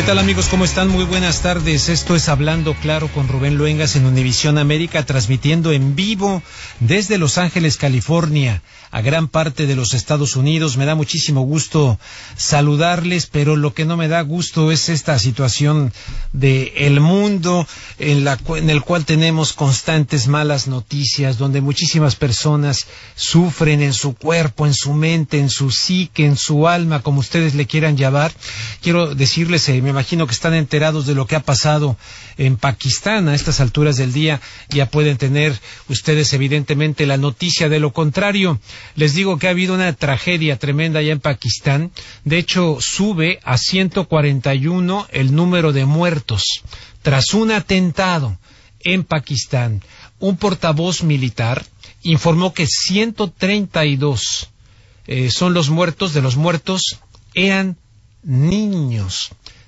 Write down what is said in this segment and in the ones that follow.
tal, amigos? ¿Cómo están? Muy buenas tardes. Esto es Hablando Claro con Rubén Luengas en Univisión América, transmitiendo en vivo desde Los Ángeles, California, a gran parte de los Estados Unidos. Me da muchísimo gusto saludarles, pero lo que no me da gusto es esta situación del mundo en el cual tenemos constantes malas noticias, donde muchísimas personas sufren en su cuerpo, en su mente, en su psique, en su alma, como ustedes le quieran llamar. Quiero decirles, me imagino que están enterados de lo que ha pasado en Pakistán. A estas alturas del día ya pueden tener ustedes evidentemente la noticia. De lo contrario, les digo que ha habido una tragedia tremenda allá en Pakistán. De hecho, sube a 141 el número de muertos tras un atentado en Pakistán. Un portavoz militar informó que 132 son los muertos. De los muertos eran niños.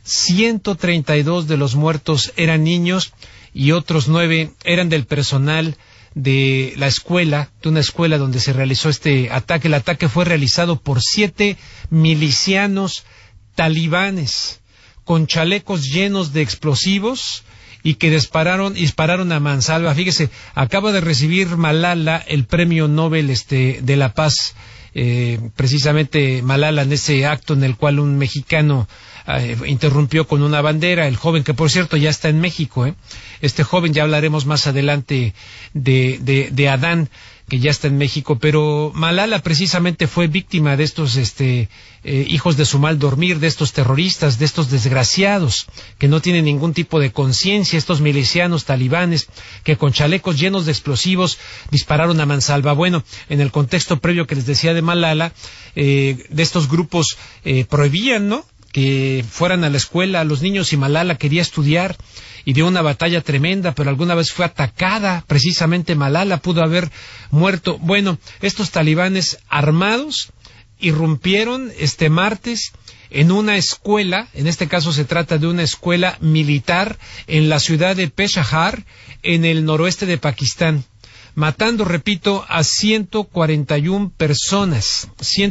132 de los muertos eran niños y otros 9 eran del personal de la escuela, de una escuela donde se realizó este ataque. El ataque fue realizado por 7 milicianos talibanes con chalecos llenos de explosivos y que dispararon a mansalva. Fíjese, acaba de recibir Malala el premio Nobel de la Paz, precisamente Malala, en ese acto en el cual un mexicano interrumpió con una bandera, el joven que por cierto ya está en México, este joven, ya hablaremos más adelante de Adán, que ya está en México, pero Malala precisamente fue víctima de estos hijos de su mal dormir, de estos terroristas, de estos desgraciados que no tienen ningún tipo de conciencia, estos milicianos talibanes que con chalecos llenos de explosivos dispararon a mansalva. Bueno, en el contexto previo que les decía de Malala, de estos grupos prohibían, ¿no?, que fueran a la escuela a los niños, y Malala quería estudiar y dio una batalla tremenda, pero alguna vez fue atacada, precisamente Malala pudo haber muerto. Bueno, estos talibanes armados irrumpieron este martes en una escuela, en este caso se trata de una escuela militar en la ciudad de Peshawar, en el noroeste de Pakistán, matando, repito, a 141 personas,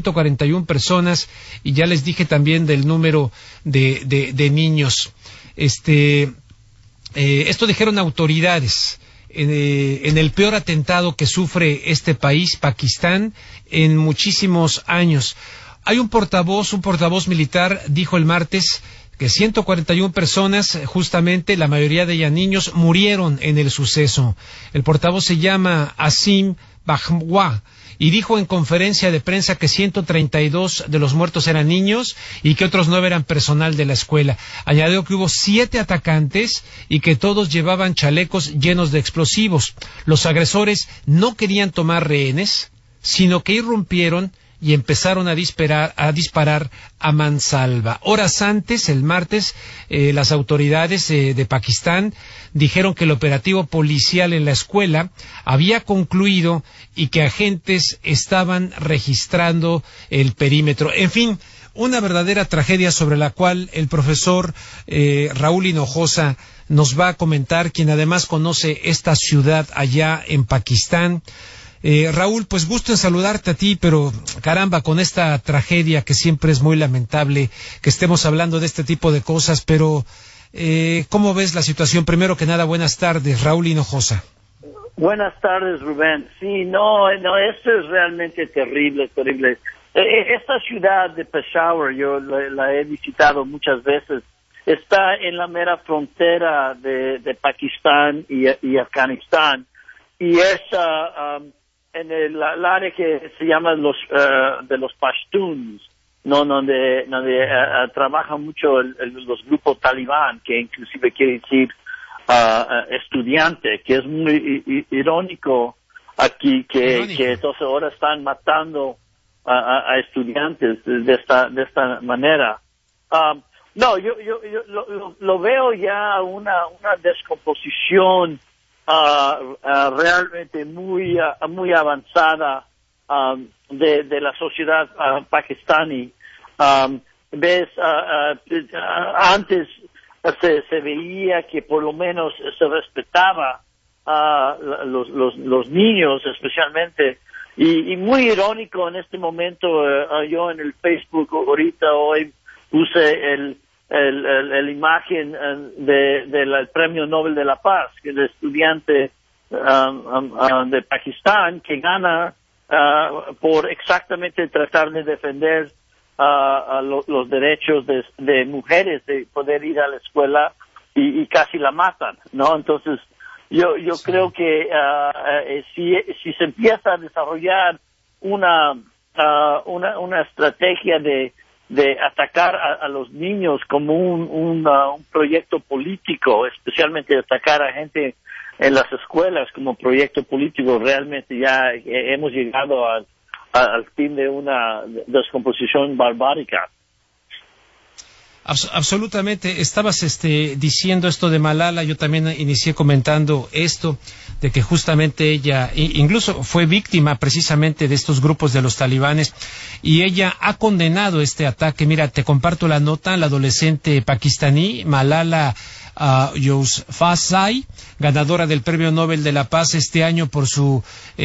y ya les dije también del número de niños. Esto dijeron autoridades en el peor atentado que sufre este país, Pakistán, en muchísimos años. Hay un portavoz militar dijo el martes que 141 personas, justamente la mayoría de ellas niños, murieron en el suceso. El portavoz se llama Asim Bajwa y dijo en conferencia de prensa que 132 de los muertos eran niños y que otros 9 eran personal de la escuela. Añadió que hubo 7 atacantes y que todos llevaban chalecos llenos de explosivos. Los agresores no querían tomar rehenes, sino que irrumpieron y empezaron a disparar a mansalva. Horas antes, el martes, las autoridades de Pakistán dijeron que el operativo policial en la escuela había concluido y que agentes estaban registrando el perímetro. En fin, una verdadera tragedia sobre la cual el profesor Raúl Hinojosa nos va a comentar, quien además conoce esta ciudad allá en Pakistán. Raúl, pues gusto en saludarte a ti, pero caramba, con esta tragedia que siempre es muy lamentable que estemos hablando de este tipo de cosas, pero ¿cómo ves la situación? Primero que nada, buenas tardes, Raúl Hinojosa. Buenas tardes, Rubén. Sí, no, esto es realmente terrible. Esta ciudad de Peshawar, yo la he visitado muchas veces, está en la mera frontera de Pakistán y Afganistán, y es en el área que se llama de los Pashtuns, no, donde trabajan mucho los grupos talibán, que inclusive quiere decir estudiante, que es muy irónico aquí que entonces ahora están matando a estudiantes de esta manera. No, yo lo veo ya una descomposición realmente muy avanzada de la sociedad pakistaní. Ves, antes se veía que por lo menos se respetaba los niños especialmente, y muy irónico en este momento. Yo en el Facebook ahorita hoy puse la imagen del Premio Nobel de la Paz, que el estudiante de Pakistán que gana por exactamente tratar de defender los derechos de mujeres de poder ir a la escuela y casi la matan, ¿no? Entonces yo creo que si se empieza a desarrollar una estrategia de atacar a los niños como un proyecto político, especialmente atacar a gente en las escuelas como proyecto político, realmente ya hemos llegado al fin de una descomposición barbárica. Absolutamente. Estabas diciendo esto de Malala. Yo también inicié comentando esto, de que justamente ella incluso fue víctima precisamente de estos grupos de los talibanes, y ella ha condenado este ataque. Mira, te comparto la nota. La adolescente pakistaní Malala Yousafzai, ganadora del Premio Nobel de la Paz este año por su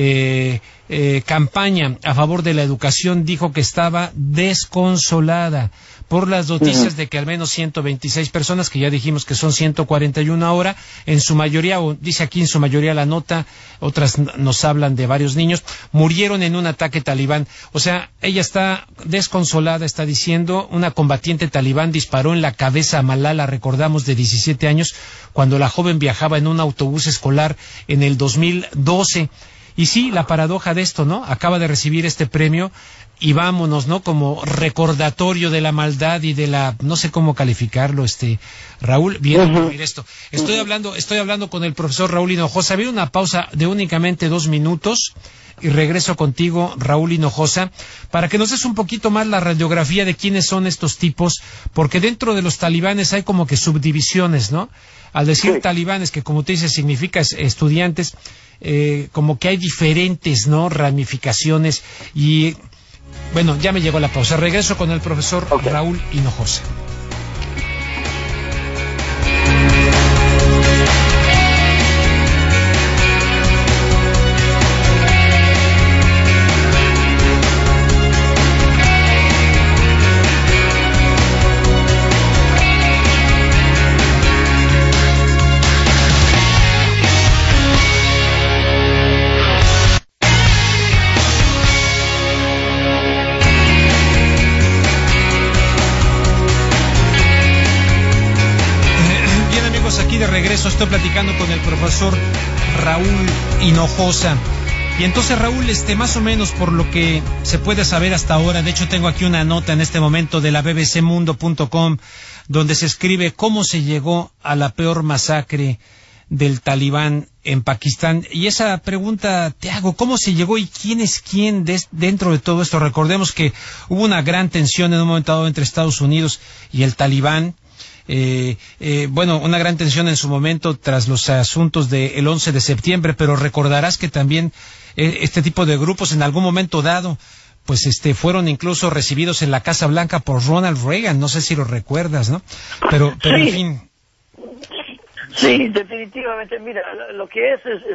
campaña a favor de la educación, dijo que estaba desconsolada por las noticias de que al menos 126 personas, que ya dijimos que son 141 ahora, en su mayoría, o dice aquí en su mayoría la nota, otras nos hablan de varios niños, murieron en un ataque talibán. O sea, ella está desconsolada, está diciendo, una combatiente talibán disparó en la cabeza a Malala, recordamos, de 17 años, cuando la joven viajaba en un autobús escolar en el 2012. Y sí, la paradoja de esto, ¿no? Acaba de recibir este premio y vámonos, ¿no? Como recordatorio de la maldad y de la, no sé cómo calificarlo, Raúl, bien oír estoy hablando con el profesor Raúl Hinojosa. Había una pausa de únicamente 2 minutos y regreso contigo, Raúl Hinojosa, para que nos des un poquito más la radiografía de quiénes son estos tipos, porque dentro de los talibanes hay como que subdivisiones, ¿no? Al decir talibanes, que como te dices significa estudiantes, como que hay diferentes, ¿no?, ramificaciones. Y bueno, ya me llegó la pausa. Regreso con el profesor Raúl Hinojosa. Estoy platicando con el profesor Raúl Hinojosa. Y entonces, Raúl, más o menos por lo que se puede saber hasta ahora, de hecho tengo aquí una nota en este momento de la bbcmundo.com, donde se escribe cómo se llegó a la peor masacre del talibán en Pakistán. Y esa pregunta te hago, ¿cómo se llegó y quién es quién dentro de todo esto? Recordemos que hubo una gran tensión en un momento dado entre Estados Unidos y el talibán. Una gran tensión en su momento tras los asuntos del 11 de septiembre, pero recordarás que también este tipo de grupos en algún momento dado, pues fueron incluso recibidos en la Casa Blanca por Ronald Reagan, no sé si lo recuerdas, ¿no? Pero sí. En fin. Sí, definitivamente. Mira, lo que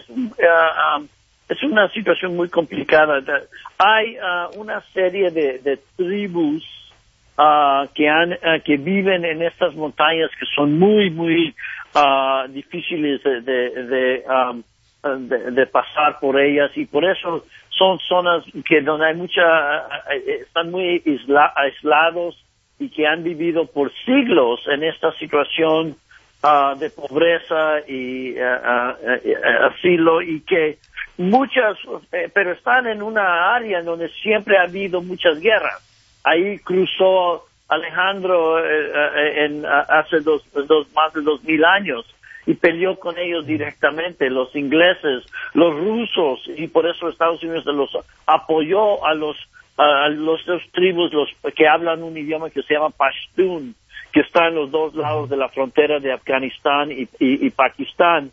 es una situación muy complicada. Hay una serie de tribus que viven en estas montañas que son muy difíciles de pasar por ellas, y por eso son zonas que donde hay están muy aislados y que han vivido por siglos en esta situación de pobreza y asilo, y que pero están en una área en donde siempre ha habido muchas guerras. Ahí cruzó Alejandro hace más de 2000 años y peleó con ellos directamente, los ingleses, los rusos, y por eso Estados Unidos los apoyó a los dos tribus que hablan un idioma que se llama Pashtun, que está en los dos lados de la frontera de Afganistán y Pakistán.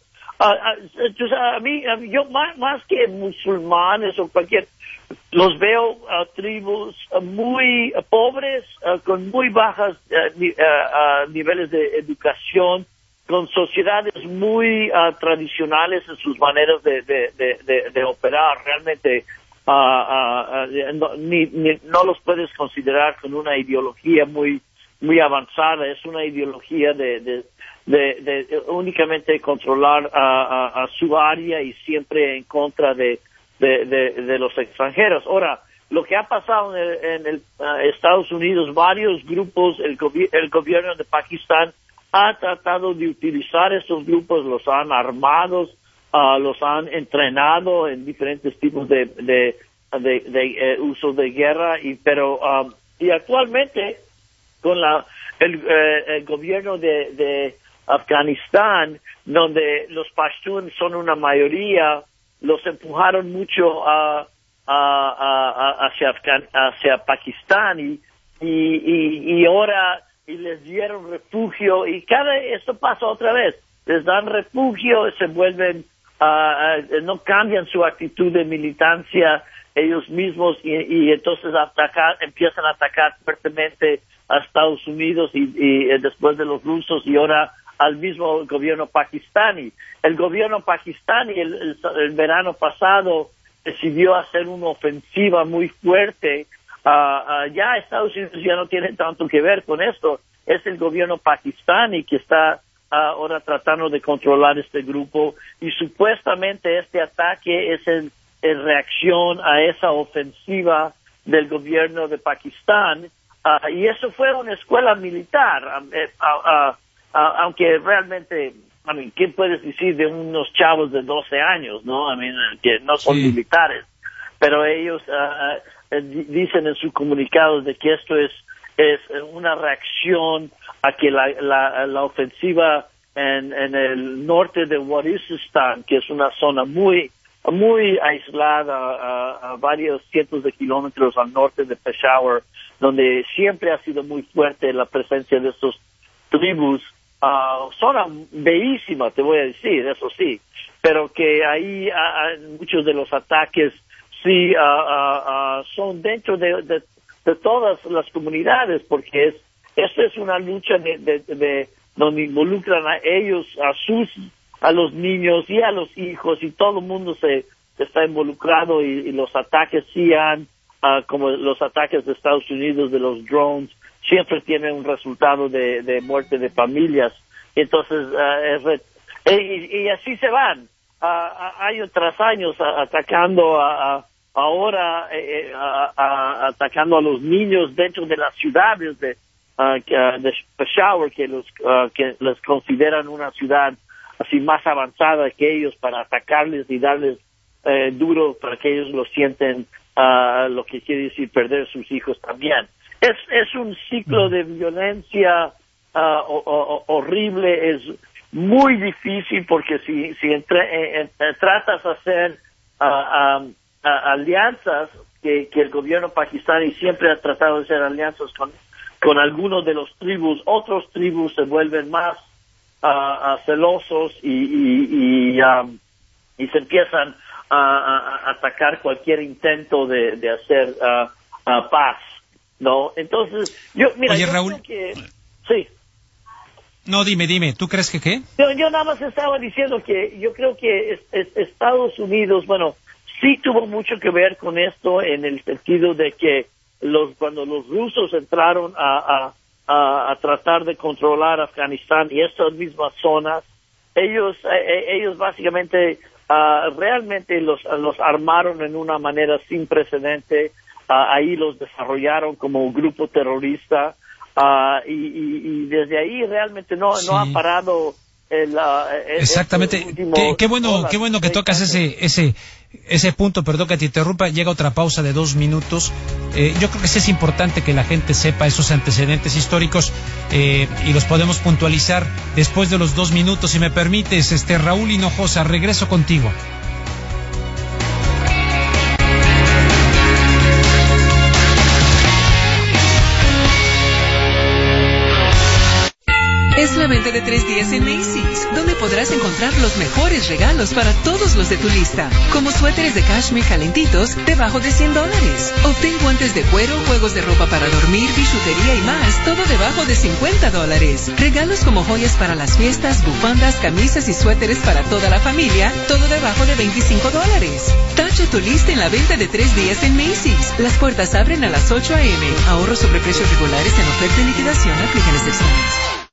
Yo más que musulmanes o los veo tribus muy pobres, con muy bajas niveles de educación, con sociedades muy tradicionales en sus maneras de operar. Realmente no los puedes considerar con una ideología muy muy avanzada, es una ideología de únicamente controlar a su área y siempre en contra de los extranjeros. Ahora, lo que ha pasado en Estados Unidos, varios grupos, el gobierno de Pakistán ha tratado de utilizar estos grupos, los han armado, los han entrenado en diferentes tipos de uso de guerra, y actualmente con el gobierno de Afganistán, donde los pashtuns son una mayoría, los empujaron mucho hacia Pakistán y ahora les dieron refugio, y esto pasa otra vez, les dan refugio, se vuelven no cambian su actitud de militancia ellos mismos, y entonces empiezan a atacar fuertemente a Estados Unidos y después de los rusos, y ahora al mismo gobierno pakistaní. El gobierno pakistaní el verano pasado decidió hacer una ofensiva muy fuerte. Ya Estados Unidos ya no tiene tanto que ver con esto. Es el gobierno pakistaní que está ahora tratando de controlar este grupo, y supuestamente este ataque es en reacción a esa ofensiva del gobierno de Pakistán, y eso fue una escuela militar, aunque realmente, ¿qué puedes decir de unos chavos de 12 años, no? Que no son militares, pero ellos dicen en sus comunicados de que esto es una reacción a que la ofensiva en el norte de Waziristan, que es una zona muy aislada, a varios cientos de kilómetros al norte de Peshawar, donde siempre ha sido muy fuerte la presencia de estos tribus, zona bellísima, te voy a decir, eso sí, pero que ahí muchos de los ataques sí son dentro de todas las comunidades, porque esto es una lucha de donde involucran a ellos, a los niños y a los hijos, y todo el mundo se está involucrado, y los ataques sí como los ataques de Estados Unidos de los drones, siempre tienen un resultado de muerte de familias. Entonces, y así se van, año tras año, atacando ahora atacando a los niños dentro de las ciudades de Peshawar, que les consideran una ciudad así más avanzada que ellos, para atacarles y darles duro para que ellos lo sienten, lo que quiere decir perder sus hijos también. Es un ciclo de violencia horrible. Es muy difícil, porque si tratas de hacer alianzas, que el gobierno pakistaní siempre ha tratado de hacer alianzas con algunos de los tribus, otros tribus se vuelven más celosos y se empiezan a atacar cualquier intento de hacer paz, ¿no? Entonces, Oye, Raúl, creo que sí. No, dime, ¿tú crees que qué? Yo nada más estaba diciendo que yo creo que Estados Unidos, sí tuvo mucho que ver con esto, en el sentido de que cuando los rusos entraron a tratar de controlar Afganistán y estas mismas zonas, ellos básicamente realmente los armaron en una manera sin precedente. Ahí los desarrollaron como un grupo terrorista, y desde ahí realmente no ha parado exactamente. Qué bueno que tocas ese punto. Perdón que te interrumpa, llega otra pausa de 2 minutos. Yo creo que sí es importante que la gente sepa esos antecedentes históricos, y los podemos puntualizar después de los 2 minutos. Si me permites, Raúl Hinojosa, regreso contigo. Es la venta de 3 días en Macy's. donde podrás encontrar los mejores regalos para todos los de tu lista, como suéteres de cashmere calentitos debajo de $100. Obtén guantes de cuero, juegos de ropa para dormir, bijutería y más, todo debajo de $50. Regalos como joyas para las fiestas, bufandas, camisas y suéteres para toda la familia, todo debajo de $25. Tacha tu lista en la venta de 3 días en Macy's. Las puertas abren a las 8 a.m. Ahorros sobre precios regulares en oferta y liquidación. Aplican excepciones.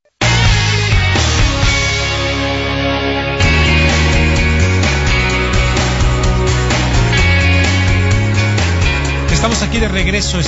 Estamos aquí de regreso,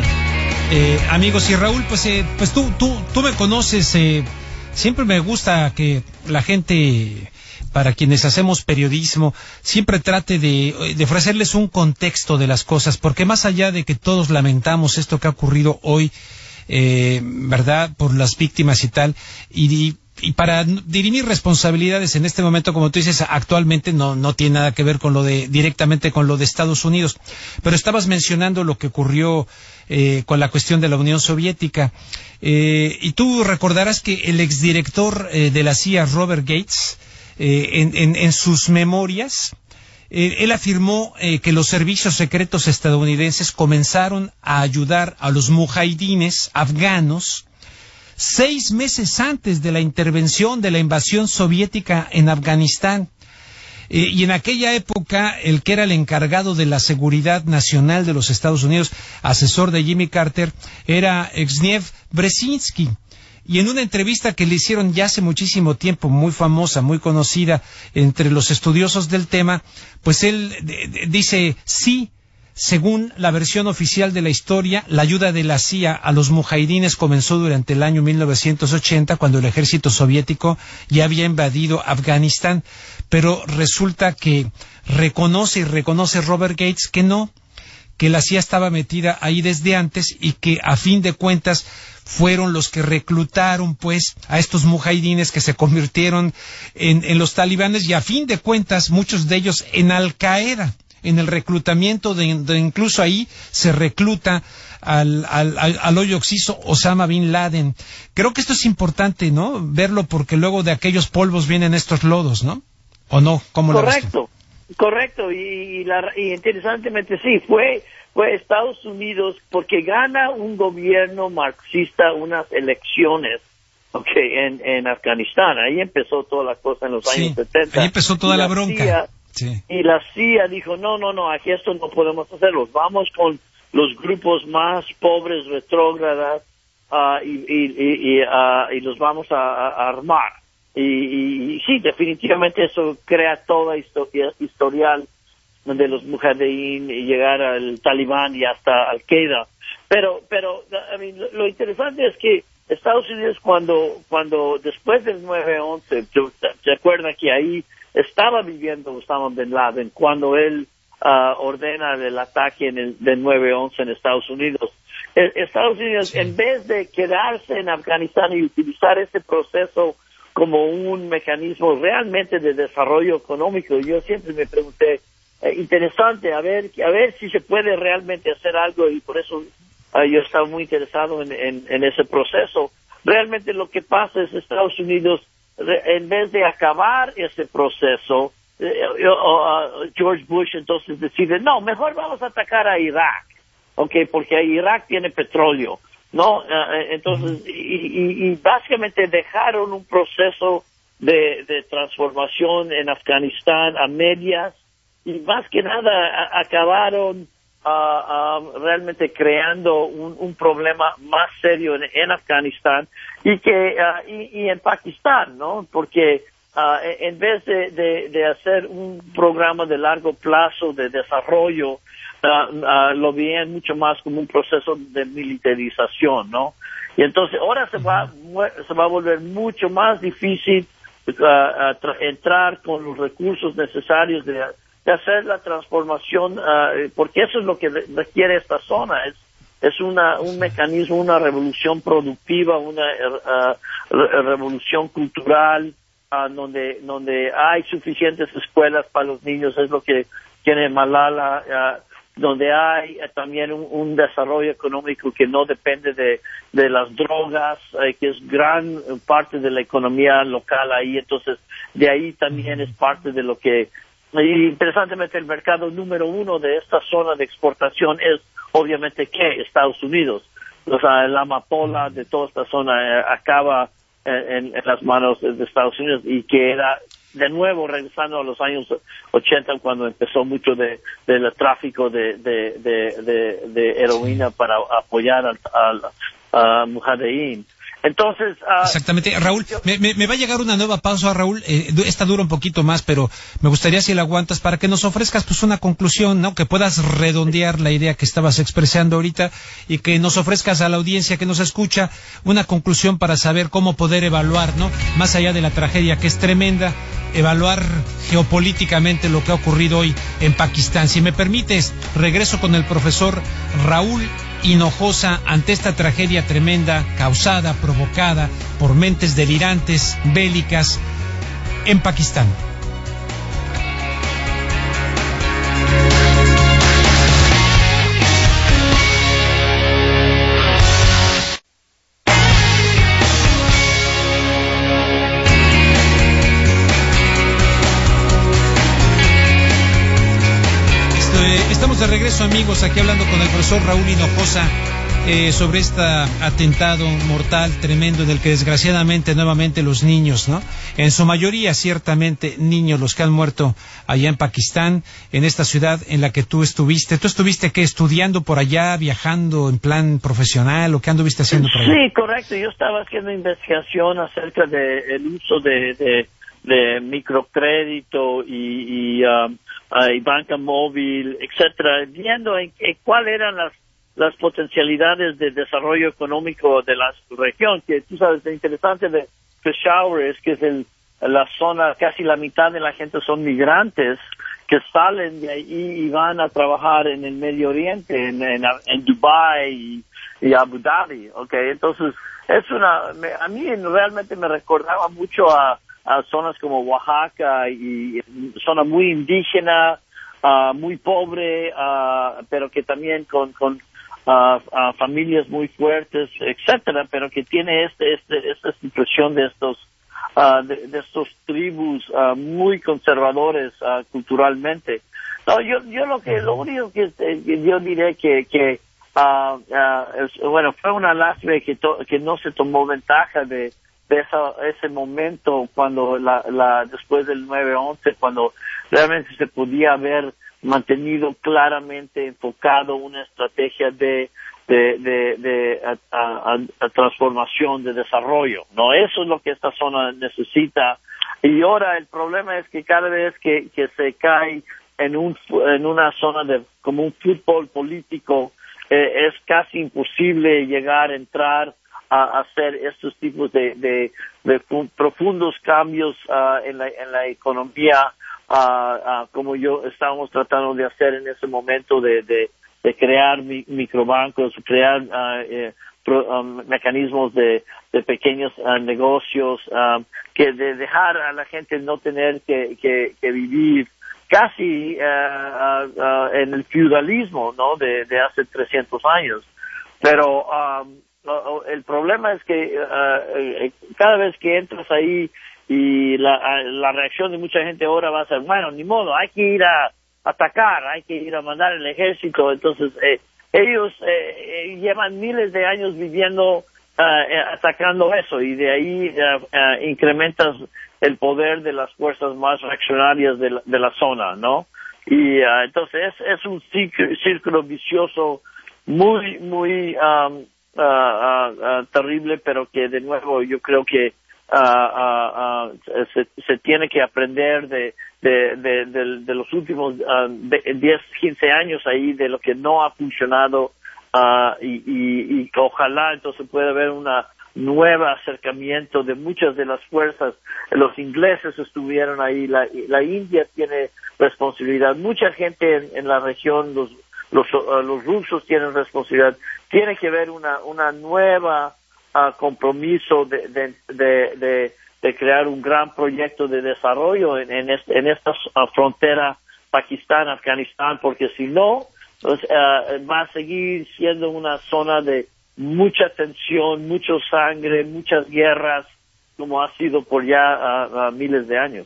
amigos. Y Raúl, pues tú me conoces. Siempre me gusta que la gente, para quienes hacemos periodismo, siempre trate de ofrecerles un contexto de las cosas, porque más allá de que todos lamentamos esto que ha ocurrido hoy, ¿verdad?, por las víctimas y tal, y para dirimir responsabilidades en este momento, como tú dices, actualmente no tiene nada que ver con directamente con lo de Estados Unidos. Pero estabas mencionando lo que ocurrió con la cuestión de la Unión Soviética. Y tú recordarás que el exdirector de la CIA, Robert Gates, en sus memorias, él afirmó que los servicios secretos estadounidenses comenzaron a ayudar a los mujahidines afganos 6 meses antes de la intervención de la invasión soviética en Afganistán. Y en aquella época, el que era el encargado de la seguridad nacional de los Estados Unidos, asesor de Jimmy Carter, era Zbigniew Brzezinski. Y en una entrevista que le hicieron ya hace muchísimo tiempo, muy famosa, muy conocida entre los estudiosos del tema, pues él dice, sí, según la versión oficial de la historia, la ayuda de la CIA a los mujahidines comenzó durante el año 1980, cuando el ejército soviético ya había invadido Afganistán. Pero resulta que reconoce Robert Gates que la CIA estaba metida ahí desde antes y que a fin de cuentas fueron los que reclutaron pues a estos mujahidines que se convirtieron en los talibanes, y a fin de cuentas muchos de ellos en Al Qaeda, en el reclutamiento de incluso ahí se recluta al hoyo oxiso Osama Bin Laden. Creo que esto es importante, ¿no?, verlo, porque luego de aquellos polvos vienen estos lodos, ¿no? ¿O no? ¿Cómo lo ves tú? Correcto, y interesantemente sí, fue Estados Unidos, porque gana un gobierno marxista unas elecciones, en Afganistán. Ahí empezó toda la cosa en los años 70. Ahí empezó toda la bronca. Sí. Y la CIA dijo, no, aquí esto no podemos hacerlo, vamos con los grupos más pobres, retrógradas, y los vamos a armar. Y sí, definitivamente eso crea toda historial de los mujahideen y llegar al Talibán y hasta Al Qaeda. Pero lo interesante es que Estados Unidos, cuando después del 9/11, ¿se acuerdan que ahí estaba viviendo Osama Bin Laden cuando él ordena el ataque del 9/11 en Estados Unidos? Estados Unidos, sí, en vez de quedarse en Afganistán y utilizar ese proceso como un mecanismo realmente de desarrollo económico, yo siempre me pregunté, interesante, a ver si se puede realmente hacer algo, y por eso yo estaba muy interesado en ese proceso. Realmente lo que pasa es Estados Unidos, en vez de acabar ese proceso, George Bush entonces decide, no, mejor vamos a atacar a Irak, porque Irak tiene petróleo, ¿no? Entonces, y básicamente dejaron un proceso de transformación en Afganistán a medias, y más que nada acabaron realmente creando un problema más serio en Afganistán y en Pakistán, ¿no? Porque en vez de hacer un programa de largo plazo de desarrollo, lo veían mucho más como un proceso de militarización, ¿no? Y entonces ahora se va a volver mucho más difícil entrar con los recursos necesarios de hacer la transformación, porque eso es lo que requiere esta zona, es un mecanismo, una revolución productiva, una revolución cultural, donde hay suficientes escuelas para los niños, es lo que tiene Malala, donde hay también un desarrollo económico que no depende de las drogas, que es gran parte de la economía local ahí. Entonces, de ahí también es parte de lo que... Y interesantemente, el mercado número uno de esta zona de exportación es obviamente que Estados Unidos. O sea, la amapola de toda esta zona acaba en las manos de Estados Unidos, y que era de nuevo regresando a los años 80 cuando empezó mucho del tráfico de heroína para apoyar al Mujahideen. Entonces, exactamente, Raúl, me va a llegar una nueva pausa, Raúl. Esta dura un poquito más, pero me gustaría, si la aguantas, para que nos ofrezcas pues una conclusión, ¿no? Que puedas redondear la idea que estabas expresando ahorita, y que nos ofrezcas a la audiencia que nos escucha una conclusión para saber cómo poder evaluar, ¿no? Más allá de la tragedia, que es tremenda, evaluar geopolíticamente lo que ha ocurrido hoy en Pakistán. Si me permites, regreso con el profesor Raúl Hinojosa ante esta tragedia tremenda causada, provocada por mentes delirantes, bélicas, en Pakistán. Estamos de regreso, amigos, aquí hablando con el profesor Raúl Hinojosa sobre este atentado mortal, tremendo, en el que desgraciadamente nuevamente los niños, ¿no? En su mayoría, ciertamente, niños los que han muerto allá en Pakistán, en esta ciudad en la que tú estuviste. ¿Tú estuviste qué, estudiando por allá, viajando en plan profesional, o qué anduviste haciendo por allá? Sí, correcto. Yo estaba haciendo investigación acerca del uso de microcrédito y banca móvil, etcétera, viendo en cuáles eran las potencialidades de desarrollo económico de la región. Que tú sabes, lo interesante de Peshawar es que es la zona, casi la mitad de la gente son migrantes que salen de ahí y van a trabajar en el Medio Oriente, en Dubái y Abu Dhabi, okay. Entonces, a mí realmente me recordaba mucho a zonas como Oaxaca, y zona muy indígena, muy pobre, pero que también con familias muy fuertes, etcétera, pero que tiene esta situación de estos tribus muy conservadores culturalmente. No, yo lo único que yo diré que fue una lástima que no se tomó ventaja de ese momento cuando después del 9/11, cuando realmente se podía haber mantenido claramente enfocado una estrategia de transformación, de desarrollo. No, eso es lo que esta zona necesita. Y ahora el problema es que cada vez que se cae en una zona como un fútbol político, es casi imposible entrar a hacer estos tipos de profundos cambios en la economía, como estábamos tratando de hacer en ese momento, de crear microbancos, crear mecanismos de pequeños negocios, que de dejar a la gente no tener que vivir casi en el feudalismo, ¿no? de hace 300 años. Pero el problema es que cada vez que entras ahí, y la reacción de mucha gente ahora va a ser, bueno, ni modo, hay que ir a atacar, hay que ir a mandar el ejército. Entonces ellos llevan miles de años viviendo atacando eso, y de ahí incrementas el poder de las fuerzas más reaccionarias de la zona, ¿no? Y entonces es un círculo vicioso muy terrible, pero que de nuevo yo creo que se tiene que aprender de los últimos 10, 15 años ahí, de lo que no ha funcionado, y ojalá entonces pueda haber una nuevo acercamiento de muchas de las fuerzas. Los ingleses estuvieron ahí, la India tiene responsabilidad, mucha gente en la región, los rusos tienen responsabilidad. Tiene que haber una nueva compromiso de crear un gran proyecto de desarrollo en esta frontera Pakistán-Afganistán, porque si no, va a seguir siendo una zona de mucha tensión, mucha sangre, muchas guerras, como ha sido por ya miles de años.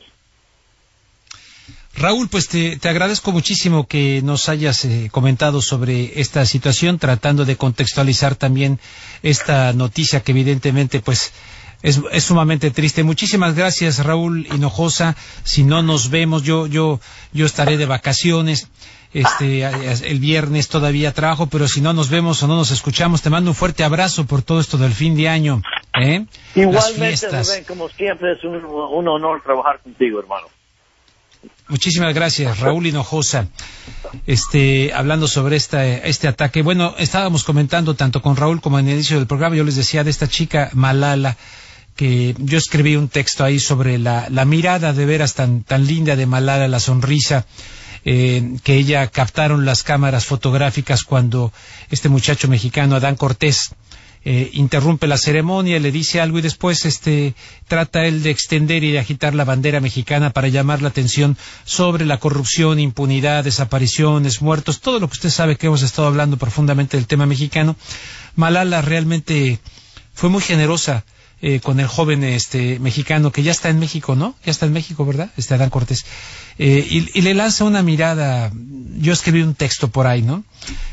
Raúl, pues te agradezco muchísimo que nos hayas comentado sobre esta situación, tratando de contextualizar también esta noticia que evidentemente pues es sumamente triste. Muchísimas gracias, Raúl Hinojosa. Si no nos vemos, yo estaré de vacaciones. El viernes todavía trabajo, pero si no nos vemos o no nos escuchamos, te mando un fuerte abrazo por todo esto del fin de año. Igualmente, Rubén, como siempre, es un honor trabajar contigo, hermano. Muchísimas gracias, Raúl Hinojosa. Hablando sobre este ataque. Bueno, estábamos comentando tanto con Raúl como en el inicio del programa, yo les decía de esta chica Malala, que yo escribí un texto ahí sobre la mirada de veras tan linda de Malala, la sonrisa que ella captaron las cámaras fotográficas cuando este muchacho mexicano, Adán Cortés, interrumpe la ceremonia, le dice algo y después trata él de extender y de agitar la bandera mexicana para llamar la atención sobre la corrupción, impunidad, desapariciones, muertos, todo lo que usted sabe que hemos estado hablando profundamente del tema mexicano. Malala realmente fue muy generosa con el joven mexicano que ya está en México, ¿no? Ya está en México, ¿verdad? Adán Cortés. Y le lanza una mirada. Yo escribí un texto por ahí, ¿no?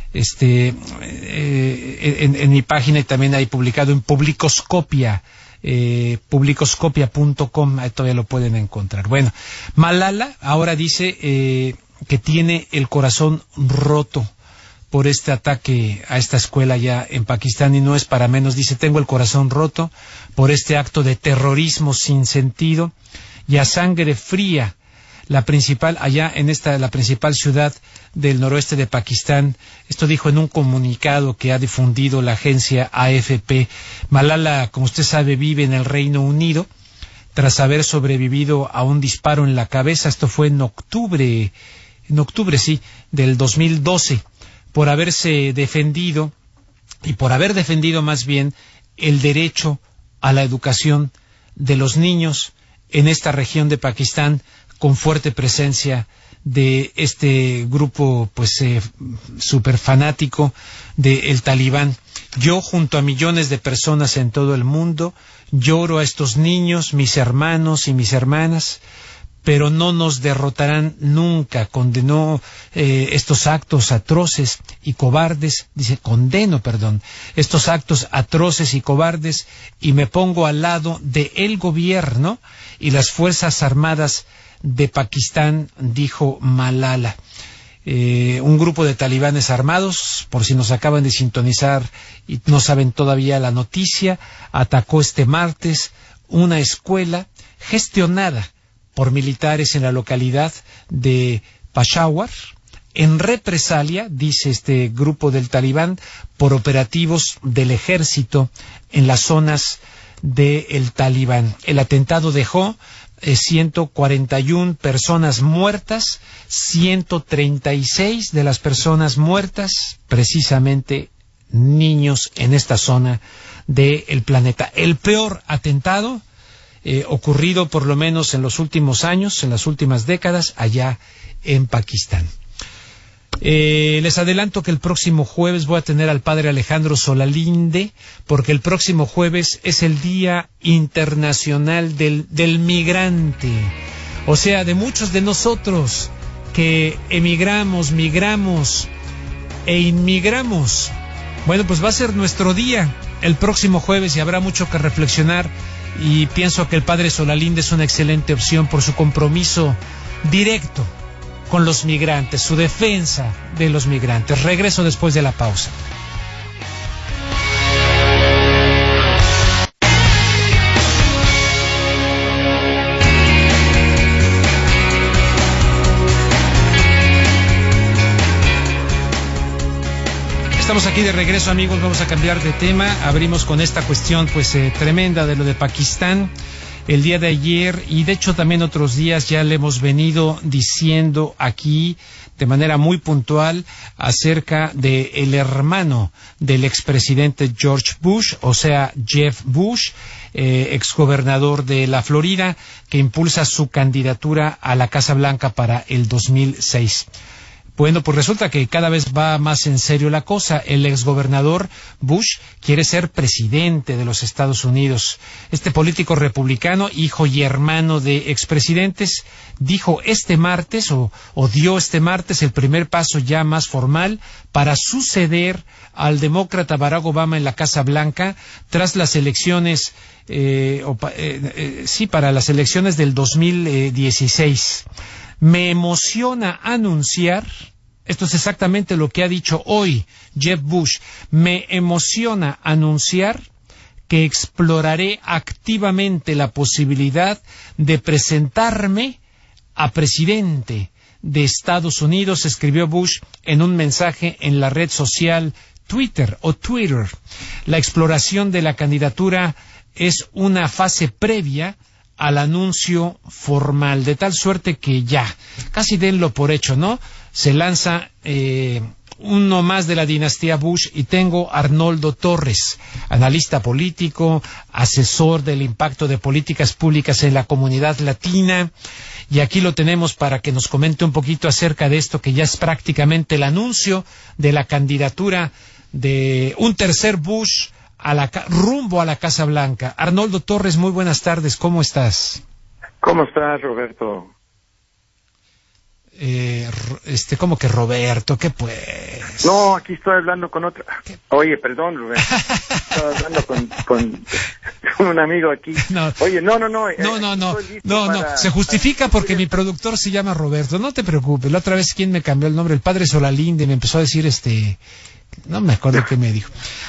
En mi página, y también hay publicado en Publicoscopia, publicoscopia.com, ahí todavía lo pueden encontrar. Bueno, Malala ahora dice que tiene el corazón roto por este ataque a esta escuela allá en Pakistán, y no es para menos. Dice: tengo el corazón roto por este acto de terrorismo sin sentido y a sangre fría. La principal ciudad del noroeste de Pakistán. Esto dijo en un comunicado que ha difundido la agencia AFP. Malala, como usted sabe, vive en el Reino Unido tras haber sobrevivido a un disparo en la cabeza. Esto fue en octubre del 2012, por haberse defendido y por haber defendido más bien el derecho a la educación de los niños en esta región de Pakistán, con fuerte presencia de este grupo súper fanático del Talibán. Yo, junto a millones de personas en todo el mundo, lloro a estos niños, mis hermanos y mis hermanas, pero no nos derrotarán nunca. Condenó estos actos atroces y cobardes, estos actos atroces y cobardes, y me pongo al lado del gobierno y las Fuerzas Armadas de Pakistán, dijo Malala. Un grupo de talibanes armados, por si nos acaban de sintonizar y no saben todavía la noticia, atacó este martes una escuela gestionada por militares en la localidad de Peshawar, en represalia, dice este grupo del Talibán, por operativos del ejército en las zonas del Talibán. El atentado dejó 141 personas muertas, 136 de las personas muertas, precisamente niños en esta zona del planeta. El peor atentado ocurrido por lo menos en los últimos años, en las últimas décadas, allá en Pakistán. Les adelanto que el próximo jueves voy a tener al padre Alejandro Solalinde, porque el próximo jueves es el Día Internacional del Migrante, o sea, de muchos de nosotros que migramos e inmigramos. Bueno, pues va a ser nuestro día el próximo jueves y habrá mucho que reflexionar, y pienso que el padre Solalinde es una excelente opción por su compromiso directo con los migrantes, su defensa de los migrantes. Regreso después de la pausa. Estamos aquí de regreso, amigos. Vamos a cambiar de tema. Abrimos con esta cuestión tremenda de lo de Pakistán. El día de ayer, y de hecho también otros días, ya le hemos venido diciendo aquí de manera muy puntual acerca de el hermano del expresidente George Bush, o sea, Jeb Bush, exgobernador de la Florida, que impulsa su candidatura a la Casa Blanca para el 2006. Bueno, pues resulta que cada vez va más en serio la cosa. El exgobernador Bush quiere ser presidente de los Estados Unidos. Este político republicano, hijo y hermano de expresidentes, dijo este martes, o dio este martes el primer paso ya más formal para suceder al demócrata Barack Obama en la Casa Blanca tras las elecciones, para las elecciones del 2016. Me emociona anunciar, esto es exactamente lo que ha dicho hoy Jeb Bush, me emociona anunciar que exploraré activamente la posibilidad de presentarme a presidente de Estados Unidos, escribió Bush en un mensaje en la red social Twitter. La exploración de la candidatura es una fase previa al anuncio formal, de tal suerte que ya, casi denlo por hecho, ¿no? Se lanza uno más de la dinastía Bush y tengo a Arnoldo Torres, analista político, asesor del impacto de políticas públicas en la comunidad latina, y aquí lo tenemos para que nos comente un poquito acerca de esto que ya es prácticamente el anuncio de la candidatura de un tercer Bush rumbo a la Casa Blanca. Arnoldo Torres, muy buenas tardes, ¿cómo estás? ¿Cómo estás, Roberto? ¿Cómo que Roberto? ¿Qué pues? No, aquí estoy hablando con otra. Oye, perdón, Rubén. Estoy hablando con un amigo aquí. No. Oye, no. Se justifica porque mi productor se llama Roberto. No te preocupes. La otra vez, ¿quién me cambió el nombre? El padre Solalinde me empezó a decir no me acuerdo qué me dijo.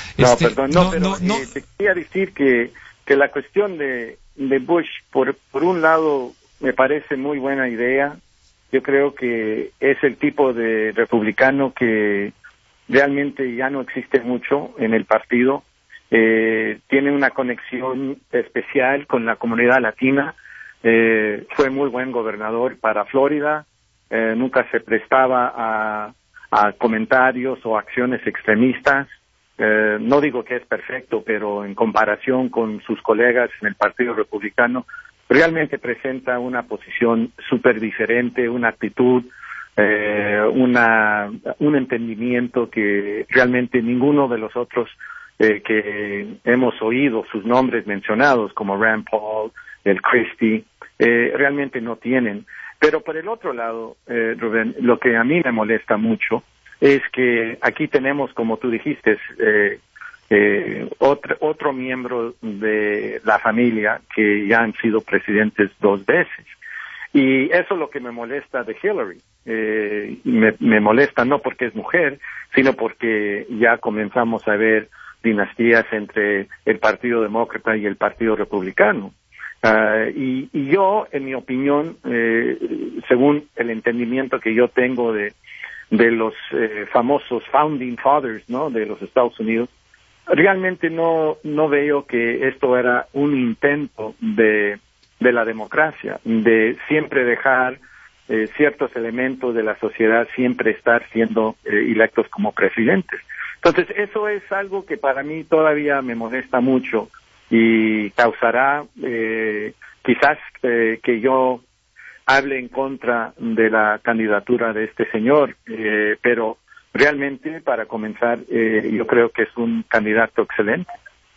Te quería decir que la cuestión de Bush, por un lado, me parece muy buena idea. Yo creo que es el tipo de republicano que realmente ya no existe mucho en el partido. Tiene una conexión especial con la comunidad latina. Fue muy buen gobernador para Florida. Nunca se prestaba a comentarios o acciones extremistas. No digo que es perfecto, pero en comparación con sus colegas en el Partido Republicano, realmente presenta una posición súper diferente, una actitud, un entendimiento que realmente ninguno de los otros que hemos oído sus nombres mencionados, como Rand Paul, el Christie, realmente no tienen. Pero por el otro lado, Rubén, lo que a mí me molesta mucho es que aquí tenemos, como tú dijiste, otro miembro de la familia que ya han sido presidentes 2 veces. Y eso es lo que me molesta de Hillary. Me molesta no porque es mujer, sino porque ya comenzamos a ver dinastías entre el Partido Demócrata y el Partido Republicano. Y yo, en mi opinión, según el entendimiento que yo tengo de los famosos Founding Fathers, ¿no?, de los Estados Unidos, realmente no veo que esto era un intento de la democracia, de siempre dejar ciertos elementos de la sociedad siempre estar siendo electos como presidentes. Entonces, eso es algo que para mí todavía me molesta mucho y causará quizás que yo hable en contra de la candidatura de este señor, pero realmente, para comenzar, yo creo que es un candidato excelente.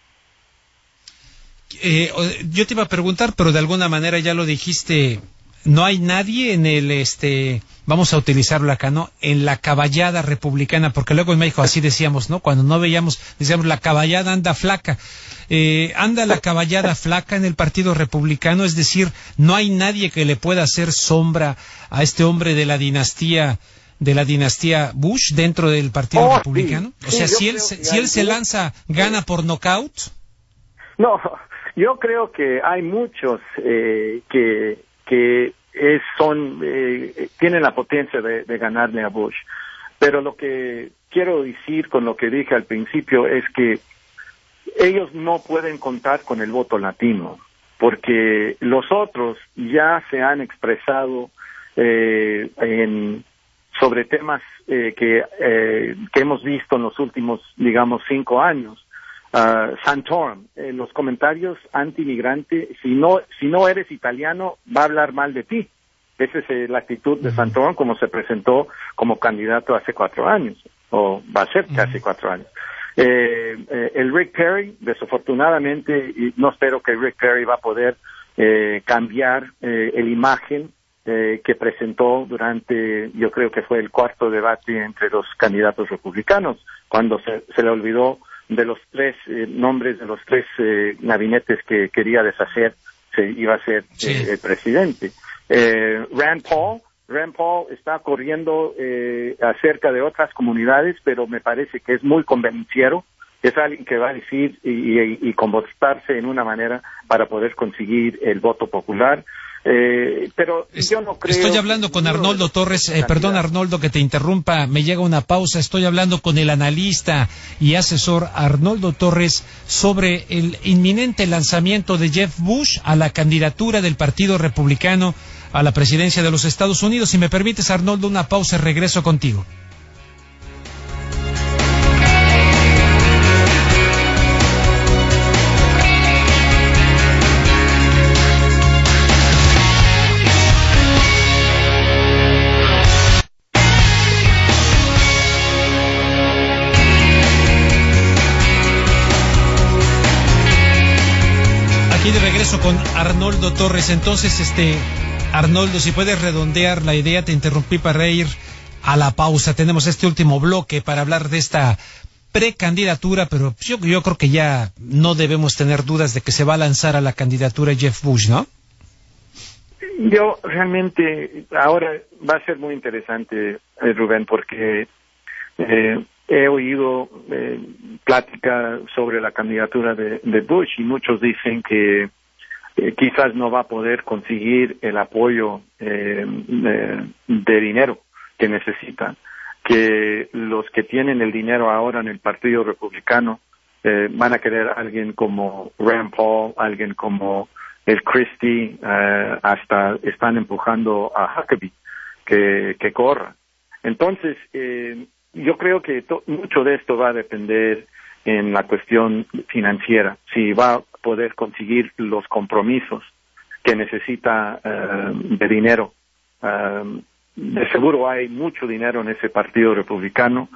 Yo te iba a preguntar, pero de alguna manera ya lo dijiste, no hay nadie en el, vamos a utilizarlo acá, ¿no?, en la caballada republicana, porque luego en México así decíamos, ¿no?, cuando no veíamos, decíamos, la caballada anda flaca. Anda la caballada flaca en el Partido Republicano, es decir, no hay nadie que le pueda hacer sombra a este hombre de la dinastía Bush dentro del Partido Republicano. Sí, o sea, si él se lanza, ¿gana por nocaut? No, yo creo que hay muchos que tienen la potencia de ganarle a Bush. Pero lo que quiero decir con lo que dije al principio es que ellos no pueden contar con el voto latino, porque los otros ya se han expresado sobre temas que hemos visto en los últimos, digamos, 5 años. Santorum, los comentarios anti-migrante, si no eres italiano, va a hablar mal de ti. Esa es la actitud de Santorum como se presentó como candidato hace 4 años, o va a ser casi 4 años. El Rick Perry, desafortunadamente, y no espero que Rick Perry va a poder cambiar el imagen que presentó durante, yo creo que fue el cuarto debate entre los candidatos republicanos, cuando se le olvidó de los 3 nombres de los 3 gabinetes que quería deshacer, se iba a ser el presidente. Rand Paul está corriendo acerca de otras comunidades, pero me parece que es muy convenciero. Es alguien que va a decir y comportarse en una manera para poder conseguir el voto popular. Pero yo no creo... Estoy hablando con Arnoldo Torres, perdón Arnoldo que te interrumpa, me llega una pausa, estoy hablando con el analista y asesor Arnoldo Torres sobre el inminente lanzamiento de Jeb Bush a la candidatura del Partido Republicano a la presidencia de los Estados Unidos. Si me permites, Arnoldo, una pausa y regreso contigo. De regreso con Arnoldo Torres. Entonces, Arnoldo, si puedes redondear la idea, te interrumpí para ir a la pausa. Tenemos este último bloque para hablar de esta precandidatura, pero yo creo que ya no debemos tener dudas de que se va a lanzar a la candidatura Jeb Bush, ¿no? Yo realmente, ahora va a ser muy interesante, Rubén, porque he oído plática sobre la candidatura de Bush y muchos dicen que quizás no va a poder conseguir el apoyo de dinero que necesita, que los que tienen el dinero ahora en el Partido Republicano van a querer a alguien como Rand Paul, alguien como el Christie, hasta están empujando a Huckabee que corra. Entonces, yo creo que mucho de esto va a depender en la cuestión financiera, si va a poder conseguir los compromisos que necesita de dinero. De seguro hay mucho dinero en ese Partido Republicano.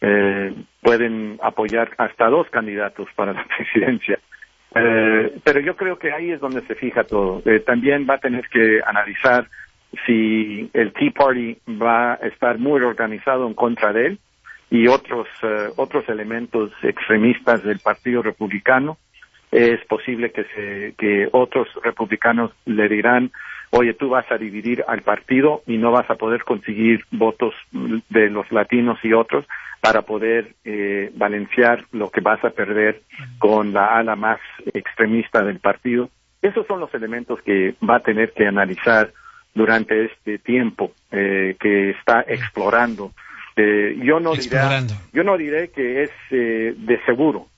Pueden apoyar hasta 2 candidatos para la presidencia. Pero yo creo que ahí es donde se fija todo. También va a tener que analizar si el Tea Party va a estar muy organizado en contra de él y otros elementos extremistas del Partido Republicano. Es posible que otros republicanos le dirán, oye, tú vas a dividir al partido y no vas a poder conseguir votos de los latinos y otros para poder balancear lo que vas a perder con la ala más extremista del partido. Esos son los elementos que va a tener que analizar durante este tiempo que está explorando. Yo no diré que es de seguro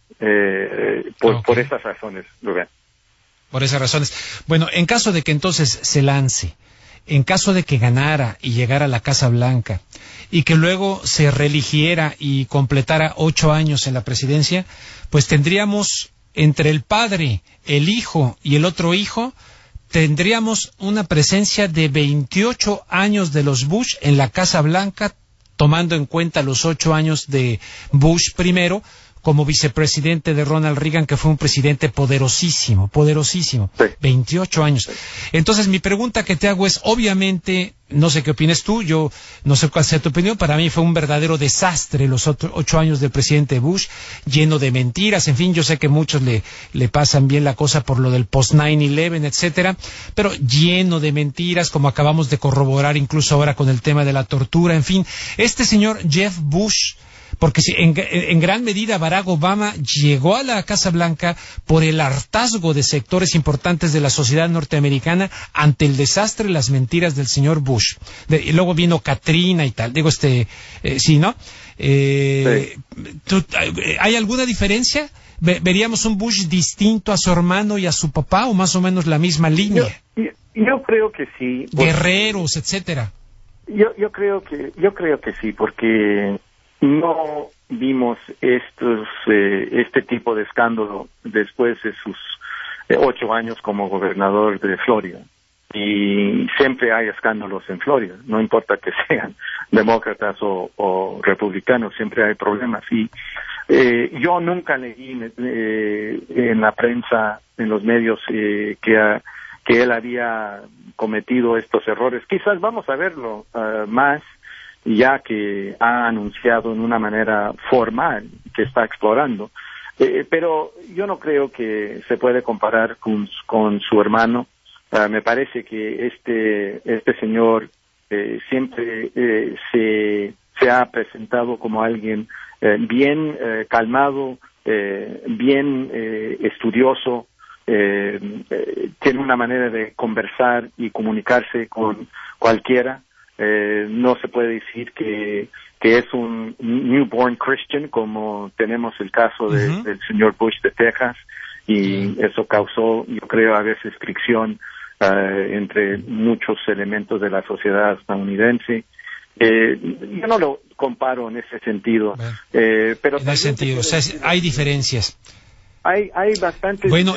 por esas razones, Rubén. Por esas razones. Bueno, en caso de que entonces se lance, en caso de que ganara y llegara a la Casa Blanca y que luego se reeligiera y completara 8 años en la presidencia, pues tendríamos entre el padre, el hijo y el otro hijo, tendríamos una presencia de 28 años de los Bush en la Casa Blanca, tomando en cuenta los 8 años de Bush primero, como vicepresidente de Ronald Reagan, que fue un presidente poderosísimo, sí. 28 años. Entonces, mi pregunta que te hago es, obviamente, no sé qué opinas tú, yo no sé cuál sea tu opinión, para mí fue un verdadero desastre los 8 años del presidente Bush, lleno de mentiras, en fin, yo sé que muchos le pasan bien la cosa por lo del post-9/11, etcétera, pero lleno de mentiras, como acabamos de corroborar incluso ahora con el tema de la tortura, en fin, este señor Jeb Bush, porque en gran medida Barack Obama llegó a la Casa Blanca por el hartazgo de sectores importantes de la sociedad norteamericana ante el desastre y las mentiras del señor Bush. Y luego vino Katrina y tal. Digo, sí, ¿no? Sí. ¿Hay alguna diferencia? ¿Veríamos un Bush distinto a su hermano y a su papá o más o menos la misma línea? Yo creo que sí. Guerreros, etcétera. Yo creo que sí, porque no vimos este tipo de escándalo después de sus 8 años como gobernador de Florida. y siempre hay escándalos en Florida, no importa que sean demócratas o republicanos, siempre hay problemas. Y yo nunca leí en la prensa, en los medios, que él había cometido estos errores. Quizás vamos a verlo más, ya que ha anunciado en una manera formal que está explorando. Pero yo no creo que se puede comparar con su hermano. Me parece que este señor siempre se ha presentado como alguien bien calmado, bien estudioso, tiene una manera de conversar y comunicarse con cualquiera. No se puede decir que es un newborn Christian, como tenemos el caso del señor Bush de Texas, y eso causó, yo creo, a veces fricción entre muchos elementos de la sociedad estadounidense. Yo no lo comparo en ese sentido, pero en ese sentido, o sea, hay diferencias. Hay bastantes. Bueno,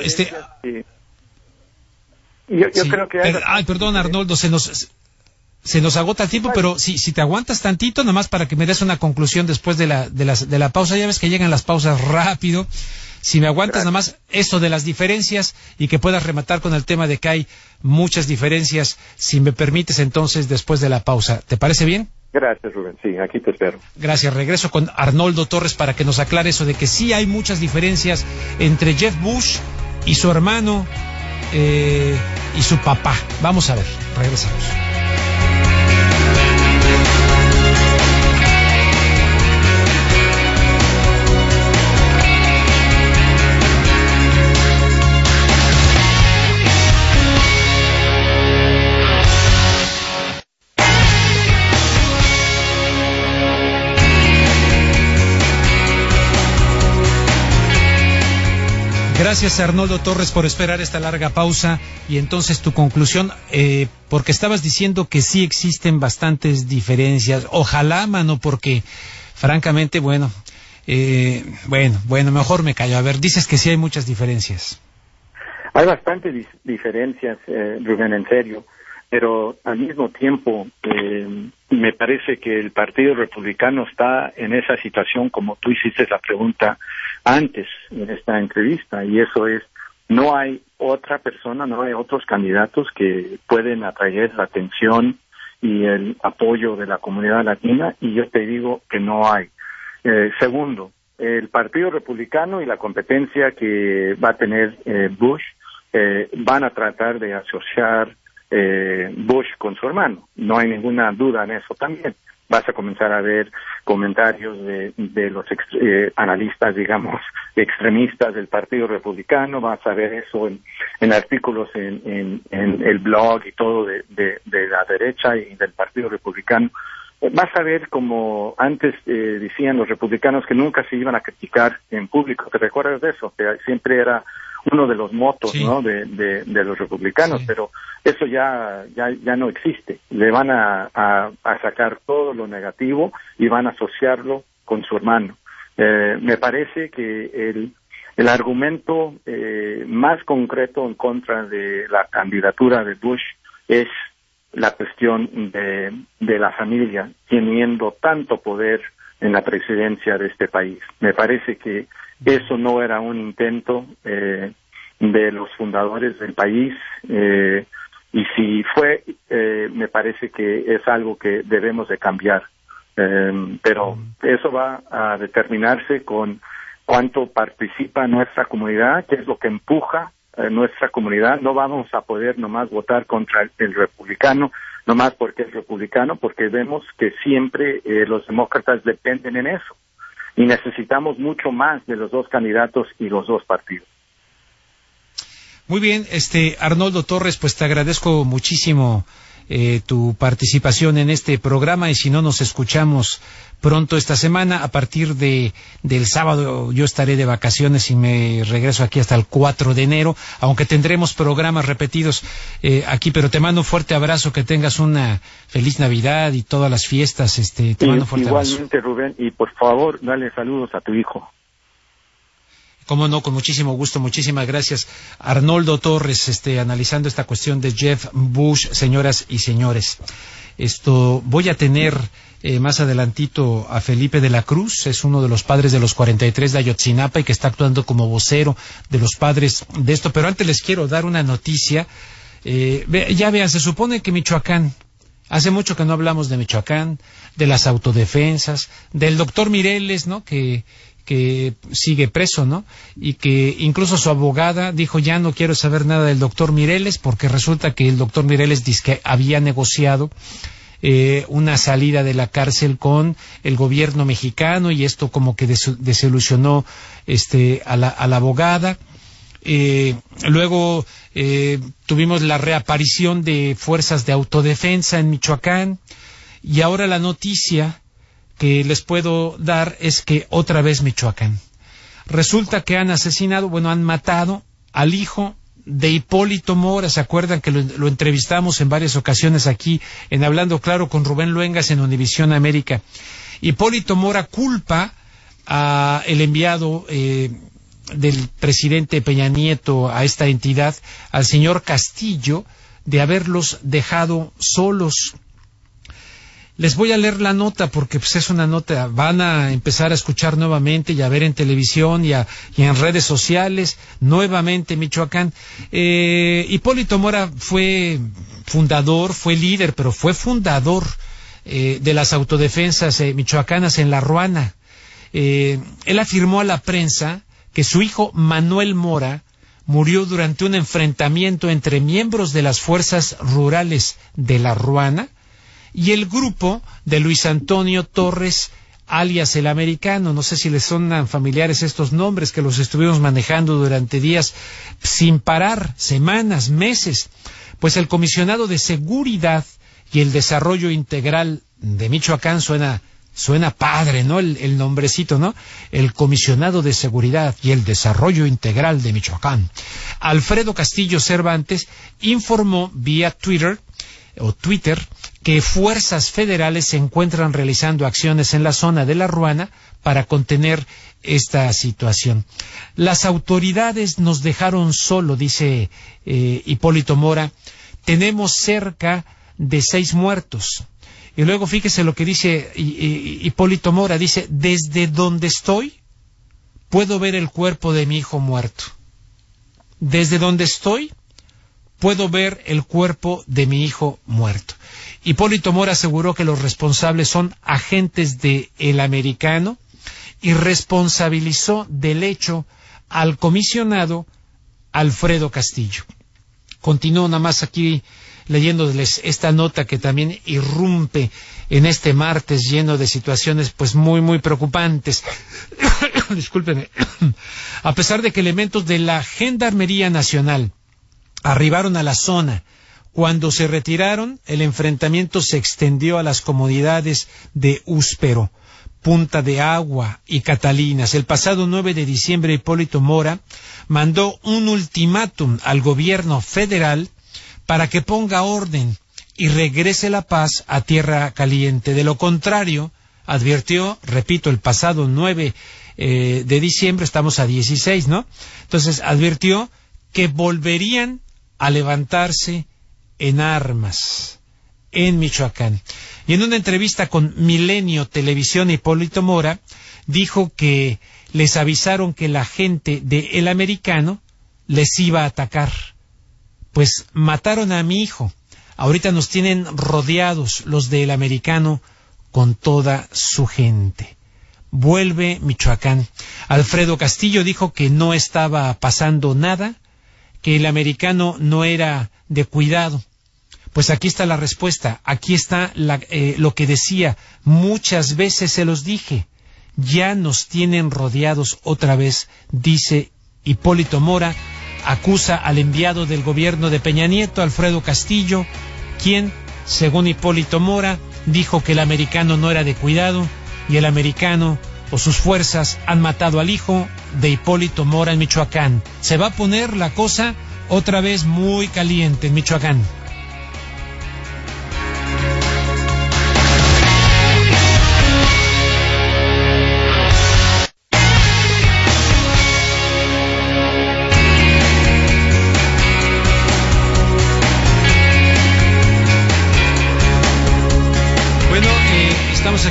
yo creo que hay. Perdón, Arnoldo, se nos agota el tiempo, pero si te aguantas tantito, nada más para que me des una conclusión después de la pausa. Ya ves que llegan las pausas rápido. Si me aguantas nada más eso de las diferencias y que puedas rematar con el tema de que hay muchas diferencias, si me permites entonces después de la pausa. ¿Te parece bien? Gracias, Rubén. Sí, aquí te espero. Gracias. Regreso con Arnoldo Torres para que nos aclare eso de que sí hay muchas diferencias entre Jeff Bush y su hermano y su papá. Vamos a ver. Regresamos. Gracias, Arnoldo Torres, por esperar esta larga pausa. Y entonces tu conclusión, porque estabas diciendo que sí existen bastantes diferencias. Ojalá, mano, porque francamente, bueno, mejor me callo. A ver, dices que sí hay muchas diferencias. Hay bastantes diferencias, Rubén, en serio. Pero al mismo tiempo, me parece que el Partido Republicano está en esa situación, como tú hiciste la pregunta antes en esta entrevista, y eso es, no hay otra persona, no hay otros candidatos que pueden atraer la atención y el apoyo de la comunidad latina, y yo te digo que no hay. Segundo, el Partido Republicano y la competencia que va a tener Bush van a tratar de asociar Bush con su hermano. No hay ninguna duda en eso también. Vas a comenzar a ver comentarios de los analistas, digamos, extremistas del Partido Republicano. Vas a ver eso en artículos en el blog y todo de la derecha y del Partido Republicano. Vas a ver como antes decían los republicanos que nunca se iban a criticar en público. ¿Te recuerdas de eso? Que siempre era uno de los motos, sí, ¿no? de los republicanos, sí. Pero eso ya no existe. Le van a sacar todo lo negativo y van a asociarlo con su hermano. Me parece que el argumento más concreto en contra de la candidatura de Bush es la cuestión de la familia teniendo tanto poder en la presidencia de este país. Me parece que eso no era un intento de los fundadores del país, y si fue, me parece que es algo que debemos de cambiar. Pero eso va a determinarse con cuánto participa nuestra comunidad, qué es lo que empuja nuestra comunidad. No vamos a poder nomás votar contra el republicano, nomás porque es republicano, porque vemos que siempre los demócratas dependen en eso. Y necesitamos mucho más de los dos candidatos y los dos partidos. Muy bien, Arnoldo Torres, pues te agradezco muchísimo tu participación en este programa, y si no nos escuchamos pronto esta semana, a partir del sábado yo estaré de vacaciones y me regreso aquí hasta el 4 de enero, aunque tendremos programas repetidos aquí, pero te mando un fuerte abrazo, que tengas una feliz Navidad y todas las fiestas, te mando un fuerte abrazo. Igualmente, Rubén, y por favor, dale saludos a tu hijo. Cómo no, con muchísimo gusto, muchísimas gracias. Arnoldo Torres, analizando esta cuestión de Jeb Bush, señoras y señores. Voy a tener más adelantito a Felipe de la Cruz, es uno de los padres de los 43 de Ayotzinapa y que está actuando como vocero de los padres de esto. Pero antes les quiero dar una noticia. Ya vean, se supone que Michoacán, hace mucho que no hablamos de Michoacán, de las autodefensas, del doctor Mireles, ¿no? Que sigue preso, ¿no? Y que incluso su abogada dijo, ya no quiero saber nada del doctor Mireles, porque resulta que el doctor Mireles dice que había negociado una salida de la cárcel con el gobierno mexicano, y esto como que desilusionó a la abogada. Luego tuvimos la reaparición de fuerzas de autodefensa en Michoacán, y ahora la noticia que les puedo dar es que otra vez Michoacán. Resulta que han matado al hijo de Hipólito Mora. ¿Se acuerdan que lo entrevistamos en varias ocasiones aquí en Hablando Claro con Rubén Luengas en Univisión América? Hipólito Mora culpa a el enviado del presidente Peña Nieto a esta entidad, al señor Castillo, de haberlos dejado solos. Les voy a leer la nota porque pues, es una nota, van a empezar a escuchar nuevamente y a ver en televisión y en redes sociales, nuevamente Michoacán. Hipólito Mora fue fundador, fue líder, pero fue fundador de las autodefensas michoacanas en La Ruana. Él afirmó a la prensa que su hijo Manuel Mora murió durante un enfrentamiento entre miembros de las fuerzas rurales de La Ruana y el grupo de Luis Antonio Torres, alias el Americano. No sé si les son familiares estos nombres, que los estuvimos manejando durante días sin parar, semanas, meses. Pues el comisionado de Seguridad y el Desarrollo Integral de Michoacán, suena padre, ¿no? El nombrecito, ¿no? El comisionado de Seguridad y el Desarrollo Integral de Michoacán, Alfredo Castillo Cervantes, informó vía Twitter que fuerzas federales se encuentran realizando acciones en la zona de La Ruana para contener esta situación. Las autoridades nos dejaron solo, dice Hipólito Mora. Tenemos cerca de 6 muertos. Y luego fíjese lo que dice Hipólito Mora, dice, desde donde estoy puedo ver el cuerpo de mi hijo muerto. Desde donde estoy puedo ver el cuerpo de mi hijo muerto. Hipólito Mora aseguró que los responsables son agentes de El Americano y responsabilizó del hecho al comisionado Alfredo Castillo. Continúo nada más aquí leyéndoles esta nota que también irrumpe en este martes lleno de situaciones pues muy muy preocupantes. Discúlpenme. A pesar de que elementos de la Gendarmería Nacional arribaron a la zona, cuando se retiraron, el enfrentamiento se extendió a las comunidades de Úspero, Punta de Agua y Catalinas. El pasado 9 de diciembre, Hipólito Mora mandó un ultimátum al gobierno federal para que ponga orden y regrese la paz a Tierra Caliente. De lo contrario, advirtió, repito, el pasado 9 de diciembre, estamos a 16, ¿no? Entonces, advirtió que volverían a levantarse en armas en Michoacán. Y en una entrevista con Milenio Televisión, Hipólito Mora dijo que les avisaron que la gente de El Americano les iba a atacar. Pues mataron a mi hijo. Ahorita nos tienen rodeados los de El Americano con toda su gente. Vuelve Michoacán. Alfredo Castillo dijo que no estaba pasando nada, que El Americano no era de cuidado. Pues aquí está la respuesta, aquí está lo que decía, muchas veces se los dije, ya nos tienen rodeados otra vez, dice Hipólito Mora, acusa al enviado del gobierno de Peña Nieto, Alfredo Castillo, quien, según Hipólito Mora, dijo que el americano no era de cuidado y el americano o sus fuerzas han matado al hijo de Hipólito Mora en Michoacán. Se va a poner la cosa otra vez muy caliente en Michoacán.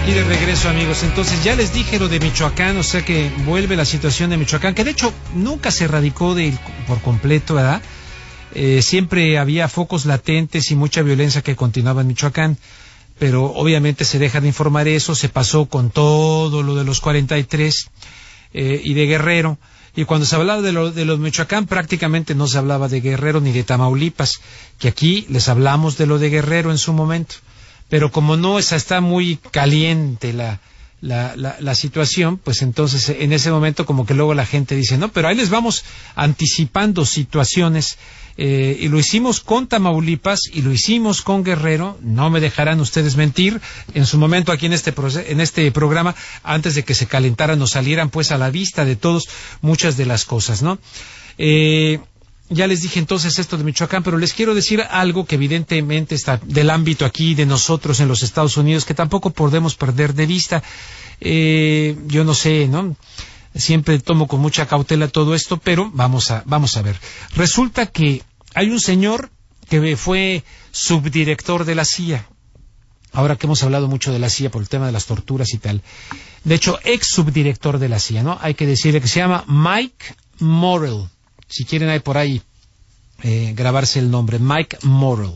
aquí de regreso, amigos. Entonces ya les dije lo de Michoacán, o sea que vuelve la situación de Michoacán, que de hecho nunca se erradicó por completo, ¿verdad? Siempre había focos latentes y mucha violencia que continuaba en Michoacán, pero obviamente se deja de informar eso. Se pasó con todo lo de los 43 y de Guerrero, y cuando se hablaba de los Michoacán prácticamente no se hablaba de Guerrero ni de Tamaulipas, que aquí les hablamos de lo de Guerrero en su momento. Pero como no está muy caliente la situación, pues entonces en ese momento como que luego la gente dice, no, pero ahí les vamos anticipando situaciones, y lo hicimos con Tamaulipas y lo hicimos con Guerrero, no me dejarán ustedes mentir, en su momento aquí en este programa, antes de que se calentaran o salieran pues a la vista de todos muchas de las cosas, ¿no? Ya les dije entonces esto de Michoacán, pero les quiero decir algo que evidentemente está del ámbito aquí de nosotros en los Estados Unidos, que tampoco podemos perder de vista. Yo no sé, ¿no? Siempre tomo con mucha cautela todo esto, pero vamos a ver. Resulta que hay un señor que fue subdirector de la CIA. Ahora que hemos hablado mucho de la CIA por el tema de las torturas y tal. De hecho, ex subdirector de la CIA, ¿no? Hay que decirle que se llama Mike Morrell. Si quieren hay por ahí grabarse el nombre, Mike Morrell,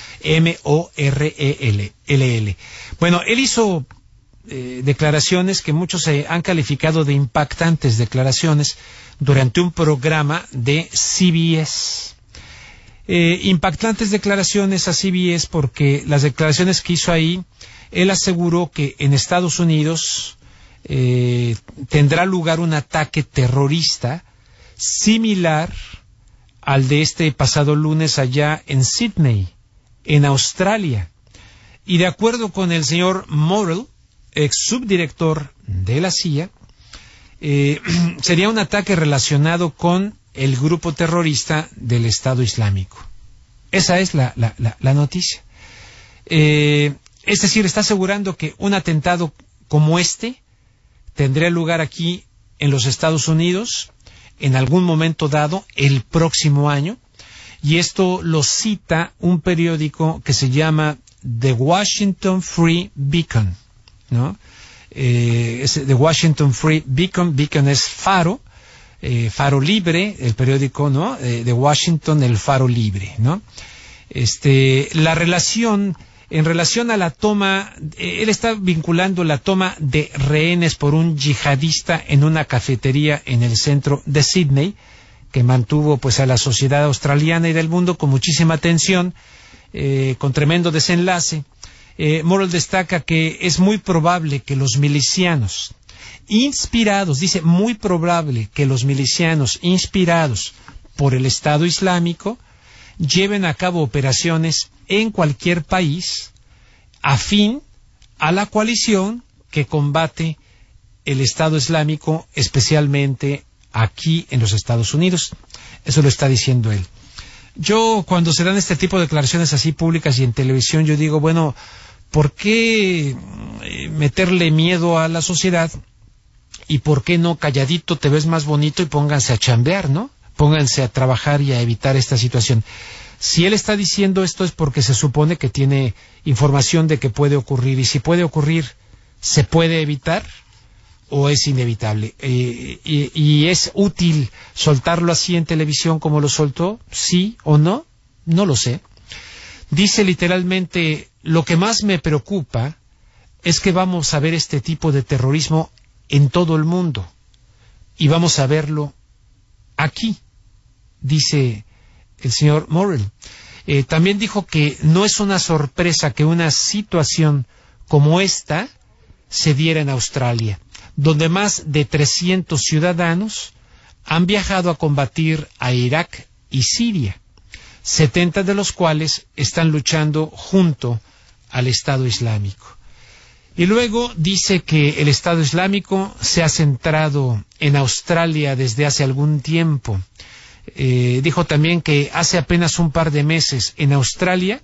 M-O-R-E-L-L. Bueno, él hizo declaraciones que muchos han calificado de impactantes declaraciones durante un programa de CBS. Impactantes declaraciones a CBS porque las declaraciones que hizo ahí, él aseguró que en Estados Unidos tendrá lugar un ataque terrorista similar al de este pasado lunes allá en Sydney, en Australia. Y de acuerdo con el señor Morrell, ex subdirector de la CIA, sería un ataque relacionado con el grupo terrorista del Estado Islámico. Esa es la noticia. Es decir, está asegurando que un atentado como este tendría lugar aquí en los Estados Unidos en algún momento dado el próximo año, y esto lo cita un periódico que se llama The Washington Free Beacon, ¿no? The Washington Free Beacon, Beacon es faro, faro libre, el periódico, ¿no? De Washington, el faro libre, ¿no? La relación, en relación a la toma, él está vinculando la toma de rehenes por un yihadista en una cafetería en el centro de Sydney, que mantuvo pues a la sociedad australiana y del mundo con muchísima tensión, con tremendo desenlace. Morrell destaca que es muy probable que los milicianos inspirados, dice muy probable que los milicianos inspirados por el Estado Islámico lleven a cabo operaciones en cualquier país afín a la coalición que combate el Estado Islámico, especialmente aquí en los Estados Unidos. Eso lo está diciendo él. Yo, cuando se dan este tipo de declaraciones así públicas y en televisión, yo digo, bueno, ¿por qué meterle miedo a la sociedad? ¿Y por qué no calladito te ves más bonito y pónganse a chambear, ¿no? Pónganse a trabajar y a evitar esta situación. Si él está diciendo esto es porque se supone que tiene información de que puede ocurrir, y si puede ocurrir, ¿se puede evitar o es inevitable? ¿Y es útil soltarlo así en televisión como lo soltó? ¿Sí o no? No lo sé. Dice literalmente, lo que más me preocupa es que vamos a ver este tipo de terrorismo en todo el mundo, y vamos a verlo aquí, dice el señor Morrell. También dijo que no es una sorpresa que una situación como esta se diera en Australia, donde más de 300 ciudadanos han viajado a combatir a Irak y Siria, 70 de los cuales están luchando junto al Estado Islámico. Y luego dice que el Estado Islámico se ha centrado en Australia desde hace algún tiempo. Dijo también que hace apenas un par de meses en Australia